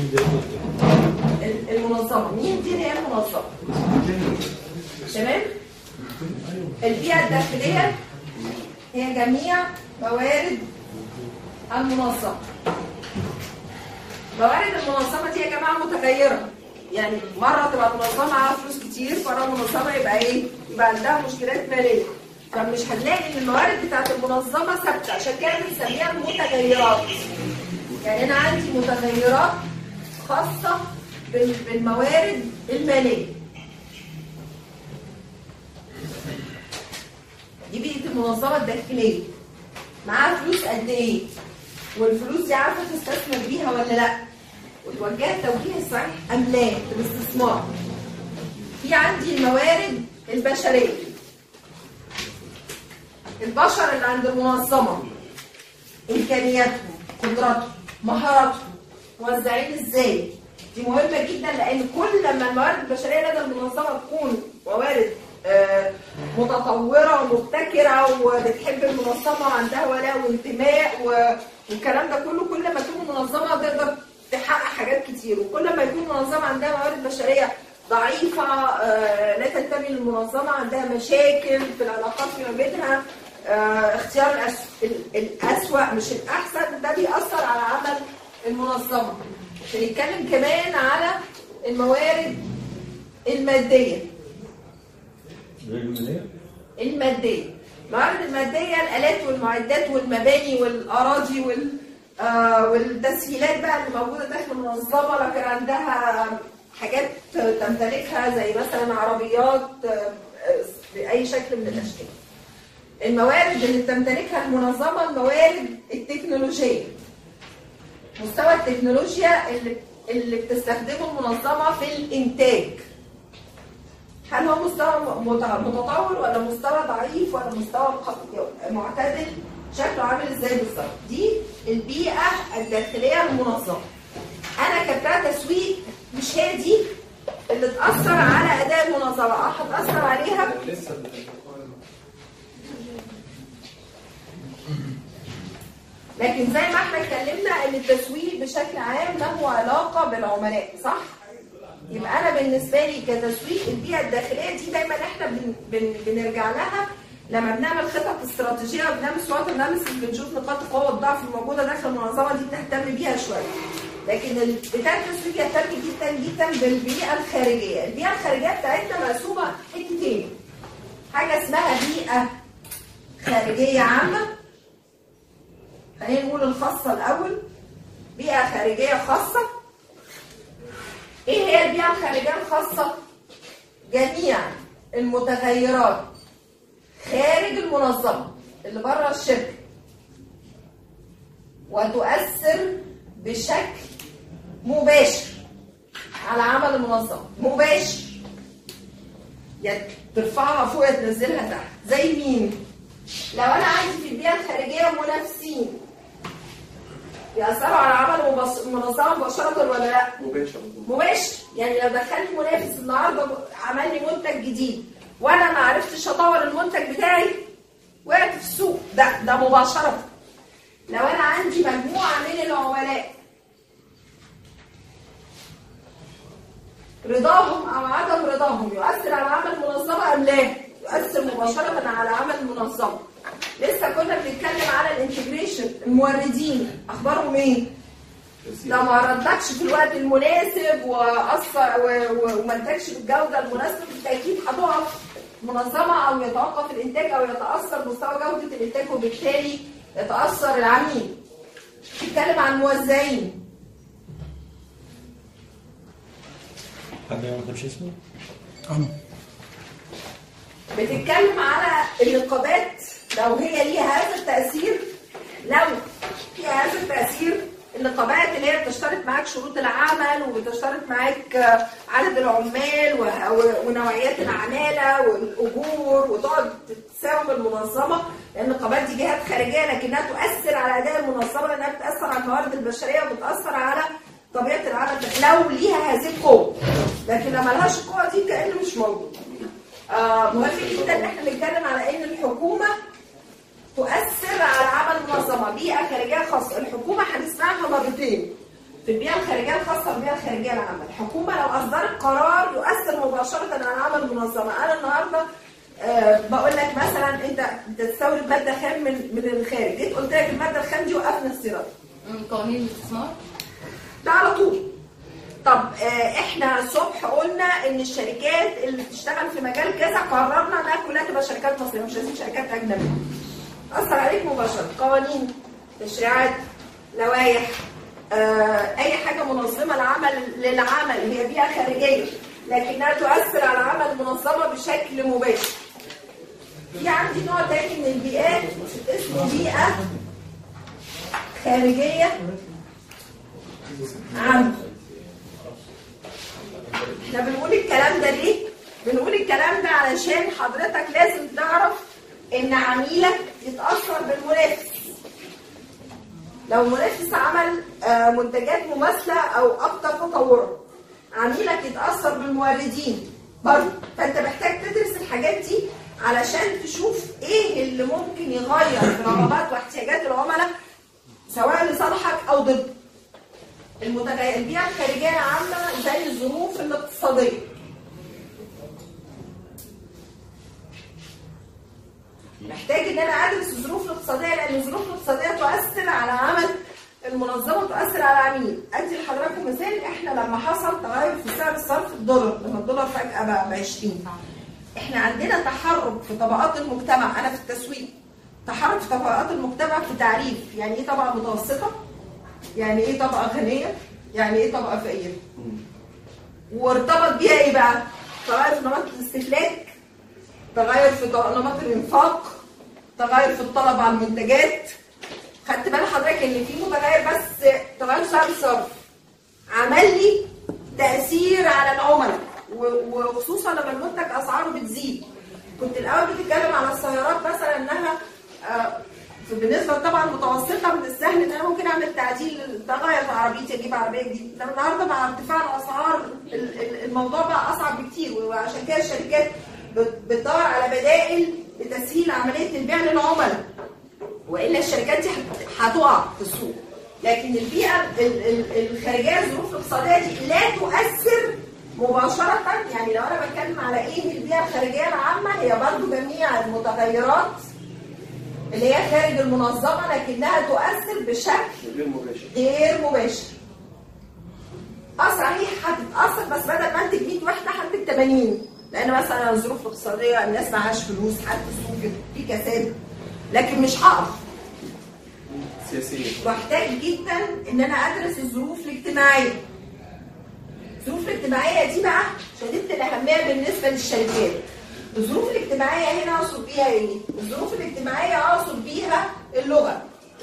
المنظمة مين دي؟ هي المنظمة. تمام؟ البيئة الداخلية هي جميع موارد المنظمة. موارد المنظمة دي يا جماعة متغيرة. يعني مرة تبقى المنظمة معاها فلوس كتير، مرة المنظمة يبقى ايه؟ يبقى عندها مشكلات مالية. فمش هنلاقي ان الموارد بتاعت المنظمة ثابتة، عشان كده بنسميها متغيرات. يعني انا عندي متغيرات خاصة بالموارد المالية. دي بيئة المنظمة الداخلية. معاها فلوس قد ايه؟ والفلوس دي عارفة تستثمر بيها ولا لا؟ وتوجه التوجيه الصحيح ام لا في الاستثمار. في عندي الموارد البشريه. البشر اللي عند المنظمه امكانياتهم، قدراتهم، مهاراتهم موزعين ازاي؟ دي مهمه جدا، لان كل لما الموارد البشريه لدى المنظمه تكون موارد آه متطوره ومبتكره وبتحب المنظمه وعندها ولاء وانتماء والكلام ده كله، كل ما تكون المنظمه تقدر تحقق حاجات كتير. وكل ما يكون منظمه عندها موارد بشريه ضعيفه آه، لا تنتمي للمنظمه، عندها مشاكل في العلاقات فيما بينها، آه، اختيار الأس... الاسوأ مش الاحسن، ده بيأثر على عمل المنظمه. بنتكلم كمان على الموارد الماديه. الماديه الموارد الماديه الالات والمعدات والمباني والاراضي وال آه والتسهيلات بقى اللي موجوده داخل المنظمه. لو كان عندها حاجات تمتلكها زي مثلا عربيات آه باي شكل من الاشكال. الموارد اللي تمتلكها المنظمه الموارد التكنولوجيه. مستوى التكنولوجيا اللي اللي بتستخدمه المنظمه في الانتاج. هل هو مستوى متطور ولا مستوى ضعيف ولا مستوى معتدل؟ شكله عامل ازاي بالظبط؟ دي البيئه الداخليه للمنظمه. انا كبتاع تسويق مش هي دي اللي تاثر على اداء المنظمه، اه هتاثر عليها. لكن زي ما احنا اتكلمنا ان التسويق بشكل عام له علاقه بالعملاء، صح؟ يبقى انا بالنسبه لي كتسويق البيئه الداخليه دي دايما احنا بن بن بنرجع لها لما بنعمل خطط استراتيجيه وبنعمل سوات اناليسيس، بنشوف نقاط القوه والضعف الموجوده داخل المنظمه دي، بنهتم بيها شويه. لكن بتاع التسويق يهتم جدا جدا بالبيئه الخارجيه. البيئه الخارجيه بتاعتنا مقسومه حتتين. حاجه اسمها بيئه خارجيه عامه. خلينا نقول الخاصه الاول. بيئه خارجيه خاصه. ايه هي البيئه الخارجيه الخاصه؟ جميع المتغيرات خارج المنظمه اللي بره الشركه وتؤثر بشكل مباشر على عمل المنظمه. مباشر يعني ترفعها فوق تنزلها تحت. زي مين؟ لو انا عندي في البيئه الخارجيه منافسين بيأثروا على عمل المنظمه مباشره ولا لا؟ مباشر. مباشر. يعني لو دخلت منافس النهارده عمل لي منتج جديد وانا ما عرفتش اطور المنتج بتاعي، وقعت في السوق. ده ده مباشره. لو انا عندي مجموعه من العملاء رضاهم او عدم رضاهم يؤثر على عمل المنظمه ام لا؟ يؤثر مباشره على عمل المنظمه. لسه كنا بنتكلم على الانتجريشن، الموردين اخبارهم ايه؟ لو ما ردكش في الوقت المناسب واثر وما انتجش بالجوده المناسبه بالتاكيد هتقف منظمه او يتوقف الانتاج او يتاثر مستوى جوده الانتاج وبالتالي يتاثر العميل. بتتكلم عن الموزعين. حد ما كتبش اسمه؟ بتتكلم على النقابات لو هي ليها هذا التاثير، لو فيها هذا التاثير النقابات اللي هي بتشترط معاك شروط العمل وبتشترط معاك عدد العمال ونوعيات العماله والاجور وتقعد تساوم المنظمه، لان النقابات دي جهات خارجيه لكنها تؤثر على اداء المنظمه لانها بتاثر على الموارد البشريه وبتاثر على طبيعه العمل لو ليها هذه القوه. لكن لما لهاش القوه دي كانه مش موجود. آه مهم جدا ان احنا نتكلم على ان الحكومه تؤثر على عمل المنظمه. بيئه خارجيه خاصه، الحكومه هنسمعها مرتين في البيئه الخارجيه الخاصه والبيئه الخارجيه العامه. الحكومه لو اصدرت قرار يؤثر مباشره على عمل المنظمه. انا النهارده أه بقول لك مثلا انت تستورد ماده خام من من الخارج، جيت قلت لك الماده الخام دي وقفنا استيرادها. قوانين الاستثمار ده على طول. طب أه احنا الصبح قلنا ان الشركات اللي بتشتغل في مجال كذا قررنا انها كلها تبقى شركات مصريه مش لازم شركات اجنبيه. أثر عليك مباشرة. قوانين، تشريعات، لوائح، آه، أي حاجة منظمة العمل للعمل هي بيئة خارجية لكنها تؤثر على عمل المنظمة بشكل مباشر. في عندي نوع تاني من البيئات اسمه بيئة خارجية عامة. احنا بنقول الكلام ده ليه؟ بنقول الكلام ده علشان حضرتك لازم تعرف ان عميلك يتاثر بالمنافس. لو المنافس عمل منتجات مماثله او اكثر تطورا عميلك يتاثر بالموردين برضه. فانت محتاج تدرس الحاجات دي علشان تشوف ايه اللي ممكن يغير في رغبات واحتياجات العملاء سواء لصالحك او ضد. المتغير البيئه الخارجيه العامه زي الظروف الاقتصاديه. محتاج ان انا ادرس الظروف الاقتصاديه لان الظروف الاقتصاديه تؤثر على عمل المنظمه وتؤثر على العميل. ادي لحضراتكم مثال، احنا لما حصل تغير في سعر الصرف الدولار، لما الدولار فجاه بقى ب عشرين، احنا عندنا تحرك في طبقات المجتمع. انا في التسويق تحرك في طبقات المجتمع في تعريف يعني ايه طبقه متوسطه، يعني ايه طبقه غنيه، يعني ايه طبقه فقيره. وارتبط بيها ايه بقى؟ تغير في نمط الاستهلاك، تغير في نمط الانفاق، تغير في الطلب على المنتجات. خدت بال حضرتك ان في متغير بس تغير سعر الصرف عمل لي تاثير على العملاء وخصوصا لما المنتج اسعاره بتزيد. كنت الاول بتتكلم على السيارات مثلا انها بالنسبه طبعا متوسطه من السهل ان انا ممكن اعمل تعديل تغير في عربيتي اجيب عربيه جديده. انما النهارده مع ارتفاع الاسعار الموضوع بقى اصعب بكتير وعشان كده الشركات بتدور على بدائل لتسهيل عمليه البيع للعملاء والا الشركات دي هتقع في السوق. لكن البيئه الخارجيه الظروف الاقتصاديه دي لا تؤثر مباشره. يعني لو انا بتكلم على ايه البيئه الخارجيه العامه هي برضو جميع المتغيرات اللي هي خارج المنظمه لكنها تؤثر بشكل غير مباشر غير مباشر. اه صحيح هتتاثر بس بدل ما انتج مية وحده هنتج ثمانين لان مثلا الظروف الاقتصاديه الناس معهاش فلوس حتى السوق في كساد لكن مش هقف سياسيا. واحتاج جدا ان انا ادرس الظروف الاجتماعيه. الظروف الاجتماعيه دي بقى شديده الاهميه بالنسبه للشركات. الظروف الاجتماعيه هنا اقصد بيها ايه؟ الظروف الاجتماعيه اقصد بيها اللغه.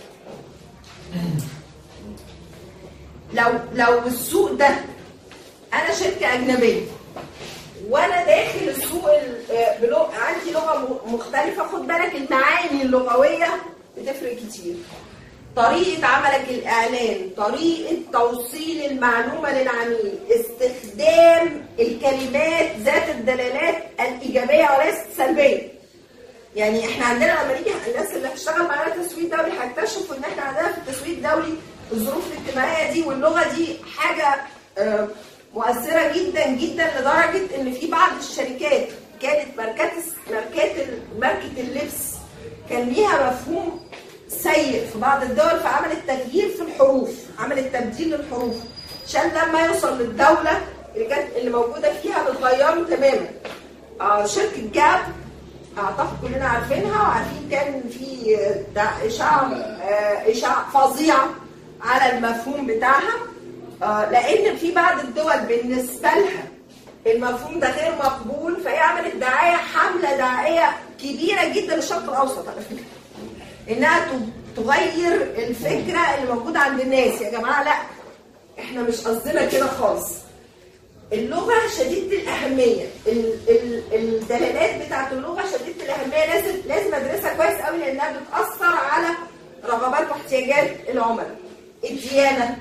لو لو السوق ده انا شركه اجنبيه وانا داخل السوق بلغة عندي لغه مختلفه، خد بالك المعاني اللغويه بتفرق كتير. طريقه عملك الاعلان، طريقه توصيل المعلومه للعميل، استخدام الكلمات ذات الدلالات الايجابيه وليست السلبيه. يعني احنا عندنا لما نيجي الناس اللي هتشتغل معانا تسويق دولي هيكتشفوا ان احنا عندنا في التسويق الدولي الظروف الاجتماعيه دي واللغه دي حاجه مؤثره جدا جدا لدرجه ان في بعض الشركات كانت ماركات ماركات ماركه اللبس كان ليها مفهوم سيء في بعض الدول، فعملت تغيير في الحروف، عملت تبديل للحروف عشان لما يوصل للدوله اللي كانت اللي موجوده فيها بتغيره تماما. آه شركه جاب اعتقد كلنا عارفينها وعارفين كان في اشاعه آه اشاعه فظيعه على المفهوم بتاعها، آه لان في بعض الدول بالنسبه لها المفهوم ده غير مقبول، فهي عملت دعايه حمله دعائيه كبيره جدا للشرق الاوسط على فكره انها تغير الفكره اللي موجوده عند الناس. يا جماعه لا، احنا مش قصدنا كده خالص. اللغه شديده الاهميه، الدلالات بتاعت اللغه شديده الاهميه لازم لازم ادرسها كويس قوي لانها بتاثر على رغبات واحتياجات العملاء. الديانه،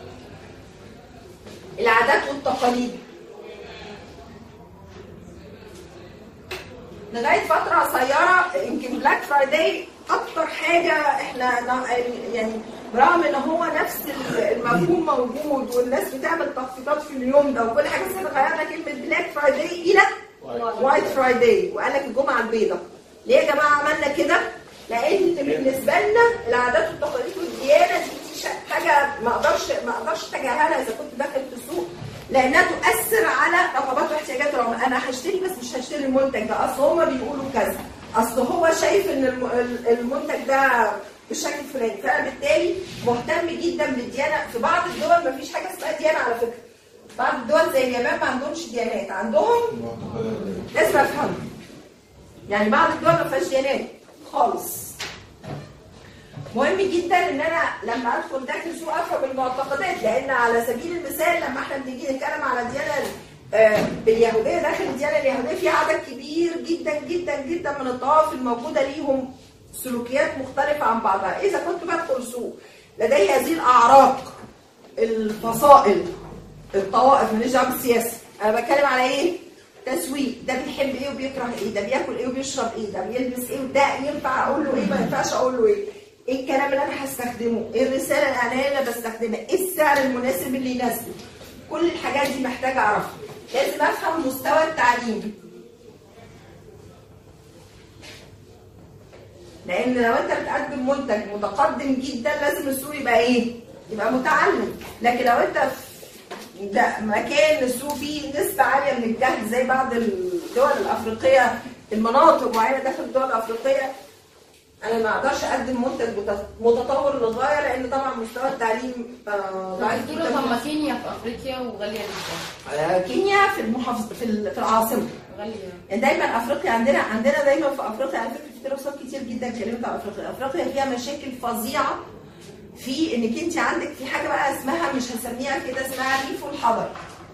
العادات والتقاليد. لغايه فتره قصيره يمكن بلاك فرايداي اكتر حاجه احنا يعني برغم ان هو نفس المفهوم موجود والناس بتعمل تخفيضات في اليوم ده وكل حاجه، بس احنا غيرنا كلمه بلاك فرايداي الى وايت فرايداي وقال لك الجمعه البيضاء. ليه يا جماعه عملنا كده؟ لان بالنسبه لنا العادات والتقاليد والديانه دي حاجه ما اقدرش ما اقدرش اتجاهلها اذا كنت داخل في السوق، لانها تؤثر على رغبات واحتياجات العملاء. انا هشتري بس مش هشتري المنتج ده، اصل هما بيقولوا كذا، اصل هو شايف ان المنتج ده بالشكل الفلاني، فانا بالتالي مهتم جدا بالديانه. في بعض الدول ما فيش حاجه اسمها ديانه على فكره. بعض الدول زي اليابان ما عندهمش ديانات، عندهم لازم افهم يعني بعض الدول ما فيهاش ديانات خالص. مهم جدا ان انا لما ادخل داخل سوق افهم المعتقدات، لان على سبيل المثال لما احنا بنيجي نتكلم على الديانه آه باليهوديه، داخل الديانه اليهوديه في عدد كبير جدا جدا جدا من الطوائف الموجوده ليهم سلوكيات مختلفه عن بعضها. اذا كنت بدخل سوق لدي هذه الاعراق، الفصائل، الطوائف، ماليش دعوه بالسياسه، انا بتكلم على ايه؟ تسويق. ده بيحب ايه وبيكره ايه، ده بياكل ايه وبيشرب ايه، ده بيلبس ايه، وده ينفع اقول له ايه، ما ينفعش اقول له ايه، ايه الكلام اللي انا هستخدمه، ايه الرساله الاعلانيه اللي بستخدمها، ايه السعر المناسب اللي يناسبه. كل الحاجات دي محتاجه اعرفها. لازم افهم مستوى التعليم، لان لو انت بتقدم منتج متقدم جدا لازم السوق يبقى ايه؟ يبقى متعلم. لكن لو انت في ده مكان السوق فيه نسبه عاليه من الجهل زي بعض الدول الافريقيه، المناطق معينه داخل الدول الافريقيه، انا ما اقدرش اقدم منتج متطور للغايه لان طبعا مستوى التعليم ضعيف جدا. طب كينيا في افريقيا وغاليه جدا. كينيا في المحافظه في في العاصمه غاليه. يعني دايما افريقيا عندنا عندنا دايما في افريقيا على فكره في دراسات كتير جدا اتكلمت عن افريقيا. افريقيا فيها مشاكل فظيعه في انك انت عندك في حاجه بقى اسمها، مش هسميها كده، اسمها الريف والحضر.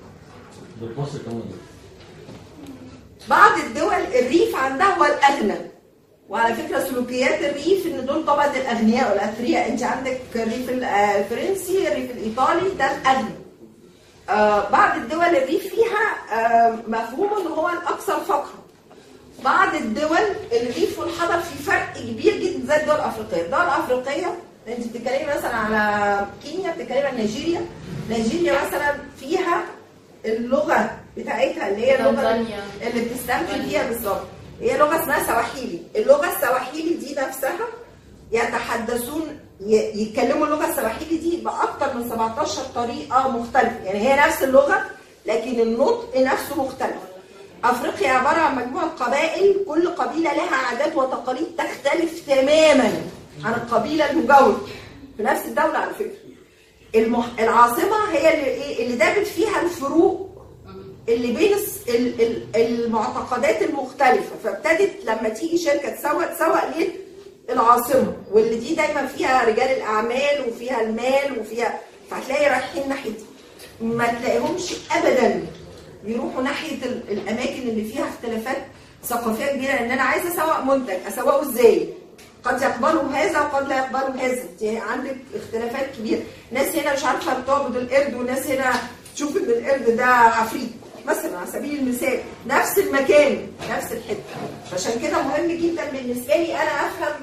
بعض الدول الريف عندها هو الاغنى، وعلى فكره سلوكيات الريف ان دول طبعا الاغنياء والاثرياء. انت عندك الريف الفرنسي، الريف الايطالي، ده الاغنى. آه بعض الدول الريف فيها آه مفهوم ان هو الاكثر فقرا. بعض الدول الريف والحضر في فرق كبير جدا زي الدول الافريقيه. الدول الافريقيه انت بتتكلمي مثلا على كينيا، بتتكلمي عن نيجيريا. نيجيريا مثلا فيها اللغه بتاعتها اللي هي اللغه اللي بتستخدم فيها بالظبط، هي لغه اسمها سواحيلي. اللغه السواحيلي دي نفسها يتحدثون يتكلموا اللغه السواحيلي دي باكثر من سبعتاشر طريقه مختلفه، يعني هي نفس اللغه لكن النطق نفسه مختلف. افريقيا عباره عن مجموعه قبائل، كل قبيله لها عادات وتقاليد تختلف تماما عن القبيله المجاوره في نفس الدوله على فكره. المح... العاصمه هي اللي ايه اللي دابت فيها الفروق اللي بين المعتقدات المختلفه، فابتدت لما تيجي شركه تسوق تسوق ليه العاصمه، واللي دي دايما فيها رجال الاعمال وفيها المال وفيها، فهتلاقي رايحين ناحيه دي. ما تلاقيهمش ابدا يروحوا ناحيه الاماكن اللي فيها اختلافات ثقافيه كبيره. لان انا عايزه اسوق منتج، اسوقه ازاي؟ قد يقبلوا هذا وقد لا يقبلوا هذا، يعني عندك اختلافات كبيره. ناس هنا مش عارفه تعبد القرد، وناس هنا تشوف ان القرد ده عفريت مثلا على سبيل المثال. نفس المكان نفس الحته. عشان كده مهم جدا بالنسبه لي انا افهم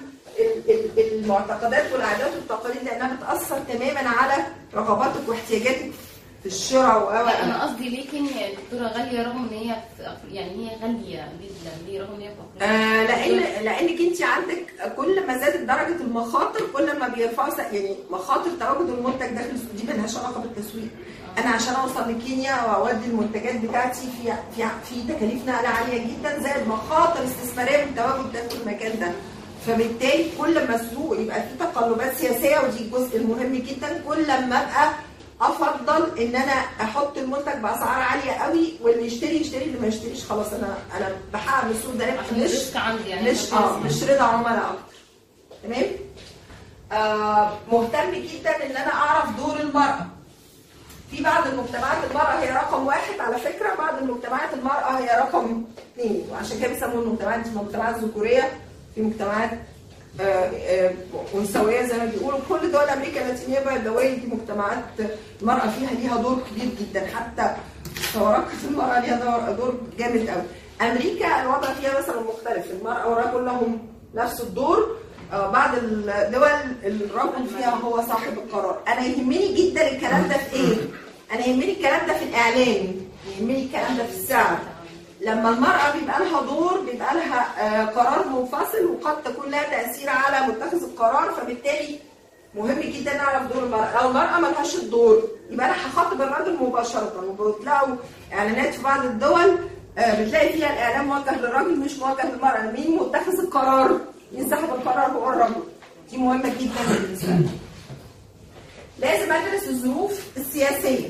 المعتقدات والعادات والتقاليد، لانها بتاثر تماما على رغباتك واحتياجاتك في الشراء و انا قصدي ليه كينيا يا دكتوره غاليه رغم ان هي في أف- يعني هي غاليه جدا ليه رغم ان هي في افريقيا؟ آه لان لانك انت عندك كل ما زادت درجه المخاطر كل ما بيرفعوا س- يعني مخاطر تواجد المنتج داخل السوق دي مالهاش علاقه بالتسويق. انا عشان اوصل لكينيا واودي المنتجات بتاعتي في في في تكاليف نقل عاليه جدا زائد مخاطر استثماريه من التواجد داخل المكان ده. فبالتالي كل ما السوق يبقى فيه تقلبات سياسيه ودي الجزء المهم جدا كل ما ابقى افضل ان انا احط المنتج باسعار عاليه قوي واللي يشتري يشتري اللي ما يشتريش خلاص انا انا بحقق من السوق ده عشان مش الريسك عندي يعني مش اه مش رضا عملاء اكتر. تمام؟ آه مهتم جدا ان انا اعرف دور المراه. في بعض المجتمعات المراه هي رقم واحد على فكره، بعض المجتمعات المراه هي رقم اثنين وعشان كده بيسموا المجتمعات دي مجتمعات ذكوريه، في مجتمعات انثويه زي ما بيقولوا. كل دول امريكا اللاتينيه بقى الدوليه دي مجتمعات المراه فيها ليها دور كبير جدا، حتى ثورات المراه ليها دور, دور جامد قوي. امريكا الوضع فيها مثلا مختلف، المراه والرجل لهم نفس الدور. بعض الدول الرجل فيها هو صاحب القرار. انا يهمني جدا الكلام ده في ايه؟ انا يهمني الكلام ده في الاعلام، يهمني الكلام ده في السعر. لما المرأة بيبقى لها دور بيبقى لها قرار منفصل وقد تكون لها تأثير على متخذ القرار، فبالتالي مهم جدا نعرف دور المرأة. لو المرأة ملهاش الدور يبقى أنا هخاطب الراجل مباشرة. وبتلاقوا إعلانات في بعض الدول بتلاقي فيها الإعلام موجه للراجل مش موجه للمرأة. مين متخذ القرار؟ مين صاحب القرار؟ هو الراجل. دي مهمة جدا بالنسبة لي. لازم أدرس الظروف السياسية،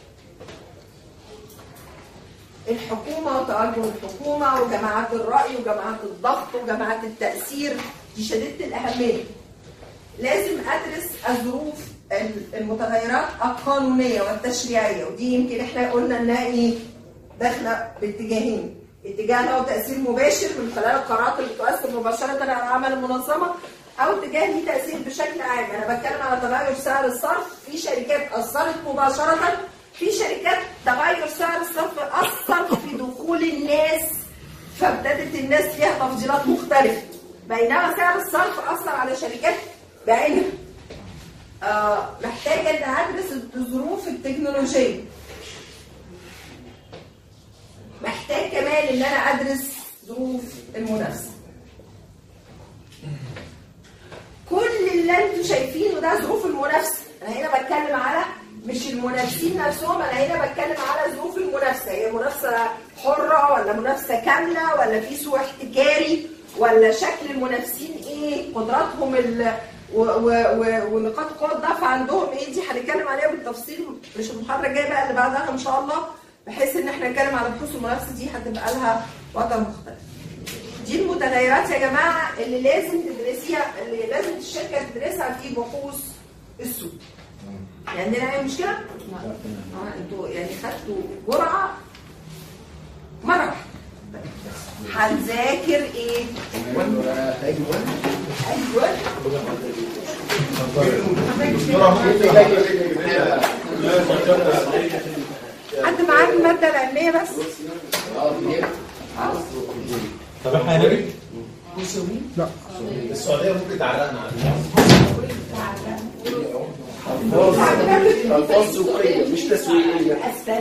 الحكومة وتوجه الحكومة وجماعات الرأي وجماعات الضغط وجماعات التأثير، دي شديدة الأهمية. لازم أدرس الظروف المتغيرات القانونية والتشريعية، ودي يمكن احنا قلنا انها ايه؟ داخلة باتجاهين، اتجاه له تأثير مباشر من خلال القرارات اللي تؤثر مباشرة على عمل المنظمة، أو اتجاه ليه تأثير بشكل عام. أنا بتكلم على تغير سعر الصرف، في شركات أثرت مباشرة، في شركات تغير سعر الصرف أثر في دخول الناس فابتدت الناس فيها تفضيلات مختلفة، بينما سعر الصرف أثر على شركات بعينها. آه محتاجة أن أدرس الظروف التكنولوجية، محتاج كمان أن أنا أدرس ظروف المنافسة. كل اللي أنتوا شايفينه ده ظروف المنافسة. أنا هنا بتكلم على مش المنافسين نفسهم، انا هنا بتكلم على ظروف المنافسه. هي منافسه حره ولا منافسه كامله ولا في سوق احتكاري ولا شكل المنافسين ايه، قدراتهم ال ونقاط قوه الضعف عندهم ايه، دي هنتكلم عليها بالتفصيل مش المحاضره الجايه بقى اللي بعدها ان شاء الله، بحيث ان احنا نتكلم على بحوث المنافسه دي هتبقى لها وضع مختلف. دي المتغيرات يا جماعه اللي لازم تدرسيها، اللي لازم الشركه تدرسها في بحوث السوق. عندنا اي مشكله؟ اه انتوا يعني خدتوا جرعه مره واحده. هنذاكر ايه؟ ايوه حد معاك الماده العلميه بس؟ طب احنا هنبي؟ لا السعوديه ممكن تعلقنا على الفاظ سوقيه مش تسويقيه.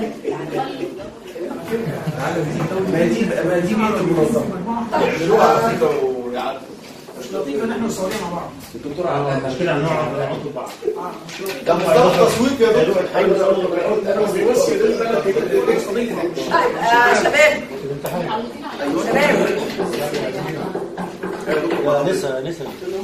ما دي ما دي بيئه المنظمه يعملوها على فكره ويعرفوا. مش لطيف ان احنا نصورها مع بعض. الدكتور على المشكله ان نقعد نقعد بعض. ده مصطلح تسويق يا دكتور. انا مش بس طيب يا شباب شباب لسه لسه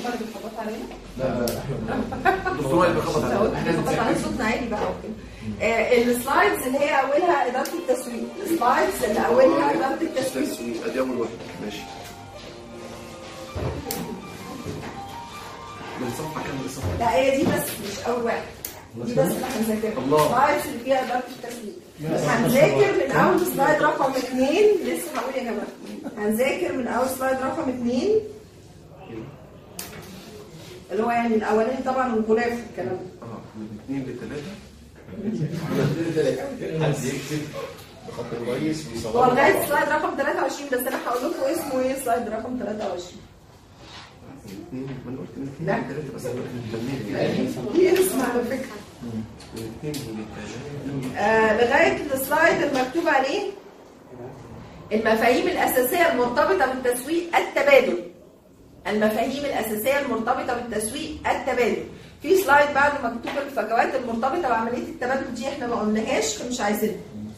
الدكتور اللي بيخبط علينا احنا بنخبط على صوتنا عالي بقى وكده. السلايدز اللي هي اولها اداره التسويق، السلايدز اللي اولها اداره التسويق. ادي اول واحد ماشي. من صفحه كام لصفحه؟ لا هي دي بس مش اول واحد، دي بس اللي هنذاكرها. السلايدز اللي فيها اداره التسويق هنذاكر من اول سلايد رقم اثنين. لسه هقول يا جماعه هنذاكر من اول سلايد رقم اثنين اللي هو يعني الاولاني طبعا الغلاف الكلام ده. اه من اثنين لثلاثه. حد يكتب بخط كويس ويصور. هو لغايه سلايد رقم ثلاثة وعشرين بس انا هقول لكم اسمه ايه سلايد رقم ثلاثة وعشرين. اثنين ما انا قلت من اثنين لثلاثه بس انا قلت دي اسم على فكره. آه لغايه السلايد المكتوب عليه المفاهيم الاساسيه المرتبطه بالتسويق التبادل. المفاهيم الاساسيه المرتبطه بالتسويق التبادل. في سلايد بعد مكتوب الفجوات المرتبطه بعمليه التبادل، دي احنا ما قلناهاش فمش عايزينها.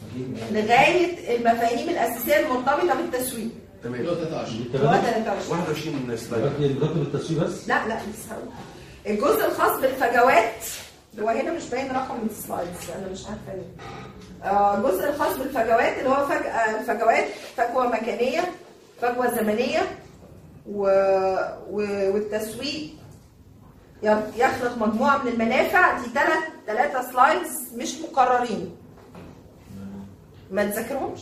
لغايه المفاهيم الاساسيه المرتبطه بالتسويق. تمام. تلاتة وعشرين. واحد وعشرين سلايد. مرتبط بالتسويق بس؟ لا لا لسه هقول. الجزء الخاص بالفجوات هو هنا مش باين رقم السلايدز، انا مش عارفه ليه. آه الجزء الخاص بالفجوات اللي هو فج... آه الفجوات فجوه مكانيه، فجوه زمنيه، و... و... والتسويق يخلق مجموعه من المنافع. دي ثلاث ثلاثه سلايدز مش مكررين، ما تذاكرهمش.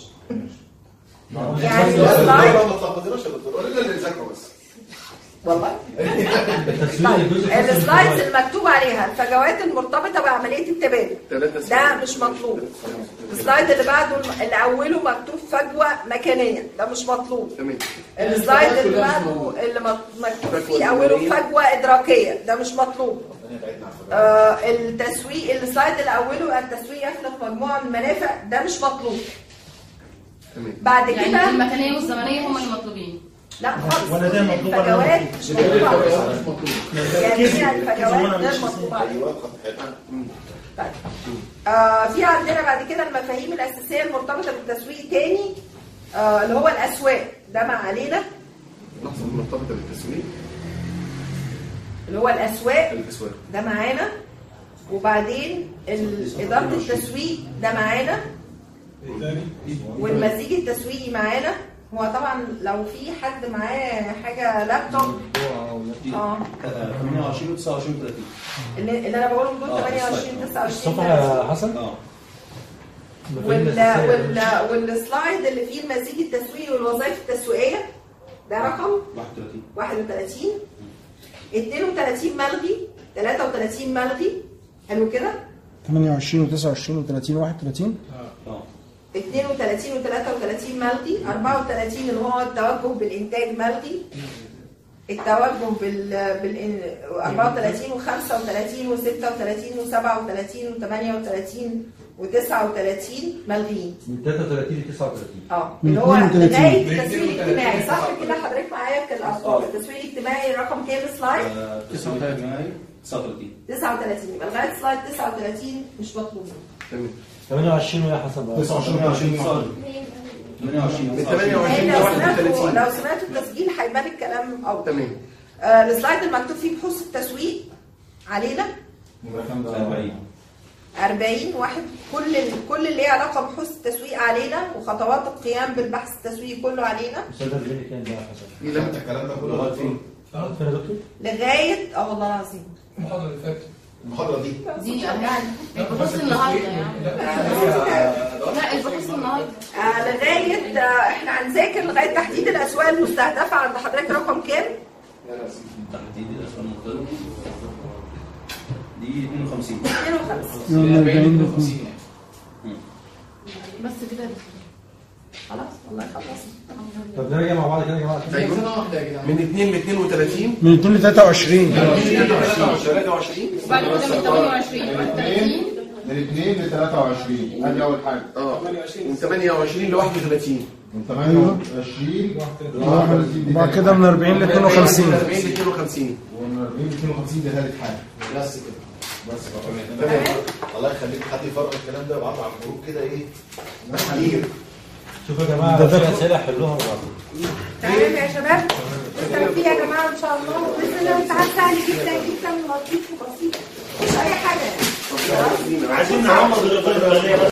يعني السلايد ما تلخبطناش يا دكتور، قول لنا اللي نذاكره بس والله. طيب السلايدز المكتوب عليها الفجوات المرتبطه بعمليه التبادل ده مش مطلوب. السلايد اللي بعده اللي اوله مكتوب فجوه مكانيه ده مش مطلوب. السلايد اللي بعده اللي مكتوب فيه اوله فجوه ادراكيه ده مش مطلوب. آه التسويق السلايد اللي اوله التسويق يخلق مجموعه من المنافع ده مش مطلوب. بعد كده يعني المكانيه والزمنيه هم اللي مطلوبين. لا خالص. ولا ده مطلوب الفجوات مش مطلوبه. يعني هي الفجوات غير مطلوبه. طيب آه في عندنا بعد كده المفاهيم الاساسيه المرتبطه بالتسويق تاني آه اللي هو الاسواق ده مع علينا. لحظه مرتبطه بالتسويق اللي هو الاسواق الاسواق ده معانا. وبعدين اداره التسويق ده معانا. والمزيج التسويقي معانا. هو طبعا لو في حد معاه حاجه لابتوب اه ثمانية وعشرين و تسعة وعشرين و ثلاثين اللي انا بقولهم دول ثمانية وعشرين تسعة وعشرين الصفحه يا حسن. اه وال وال والسلايد اللي فيه المزيج التسويقي والوظائف التسويقيه ده رقم واحد وثلاثين. اثنين وثلاثين ملغي، ثلاثة وثلاثين ملغي. حلو كده. ثمانية وعشرين و تسعة وعشرين و ثلاثين و واحد وثلاثين. اه اثنين وثلاثين و ثلاثة وثلاثين ملغي. أربعة وثلاثين اللي هو التوجه بالإنتاج ملغي. التوجه بال بال أربعة وثلاثين و خمسة وثلاثين و ستة وثلاثين و سبعة وثلاثين و ثمانية وثلاثين و تسعة وثلاثين ملغيين. من ثلاثة وثلاثين ل تسعة وثلاثين. اه اللي هو بداية التسويق الاجتماعي صح كده حضرتك معايا في الأرقام. التسويق الاجتماعي رقم كام سلايد؟ تسعة وثلاثين. تسعة وثلاثين. تسعة وثلاثين يبقى لغاية سلايد تسعة وثلاثين مش مطلوب. تمام. ثمانية وعشرين يا حسن. تسعة وعشرين ثمانية وعشرين ثمانية وعشرين لو سمعتوا لو سمعتوا التسجيل هيبان الكلام أوضح. تمام. آه السلايد المكتوب فيه بحوث التسويق علينا أربعين. أربعين واحد. كل كل اللي ليه علاقه بحوث التسويق علينا وخطوات القيام بالبحث التسويقي كله علينا. استاذ اللي كان ده يا حسن. في لمت الكلام ده كله لغايه فين؟ فين يا دكتور؟ لغايه اه والله العظيم المحاضره اللي فاتت. المحاضره دي دي يعني البحوث النهارده يعني. لا البحوث النهارده. آه لغايه آه احنا هنذاكر لغايه تحديد الاسواق المستهدفه عند حضرتك رقم كام؟ تحديد الاسواق المختلفه دي اثنين وخمسين. اثنين وخمسين. بس كده خلاص والله خلصنا. طب نرجع مع بعض كده يا جماعه. من اثنين ل اثنين وثلاثين. من اثنين ل ثلاثة وعشرين. ثلاثة وعشرين. وبعد كده من ثمانية وعشرين ثلاثين. من اثنين ل ثلاثة وعشرين ادي اول حاجه. اه من ثمانية وعشرين ل واحد وثلاثين. من ثمانية وعشرين ل واحد وثلاثين. وبعد كده من أربعين ل اثنين وخمسين. من أربعين ل اثنين وخمسين. ومن أربعين ل اثنين وخمسين ده ثالث حاجه. بس كده. بس تمام. الله يخليك حد يفرق الكلام ده ويبعته على الجروب كده ايه؟ محليل. شوفوا يا جماعه في اسئله حلوها مع بعض. تمام يا شباب. نستمر فيها يا جماعه ان شاء الله. باذن الله امتحان سهل جدا جدا ولطيف وبسيط. مش اي حاجه. عايزين نعمر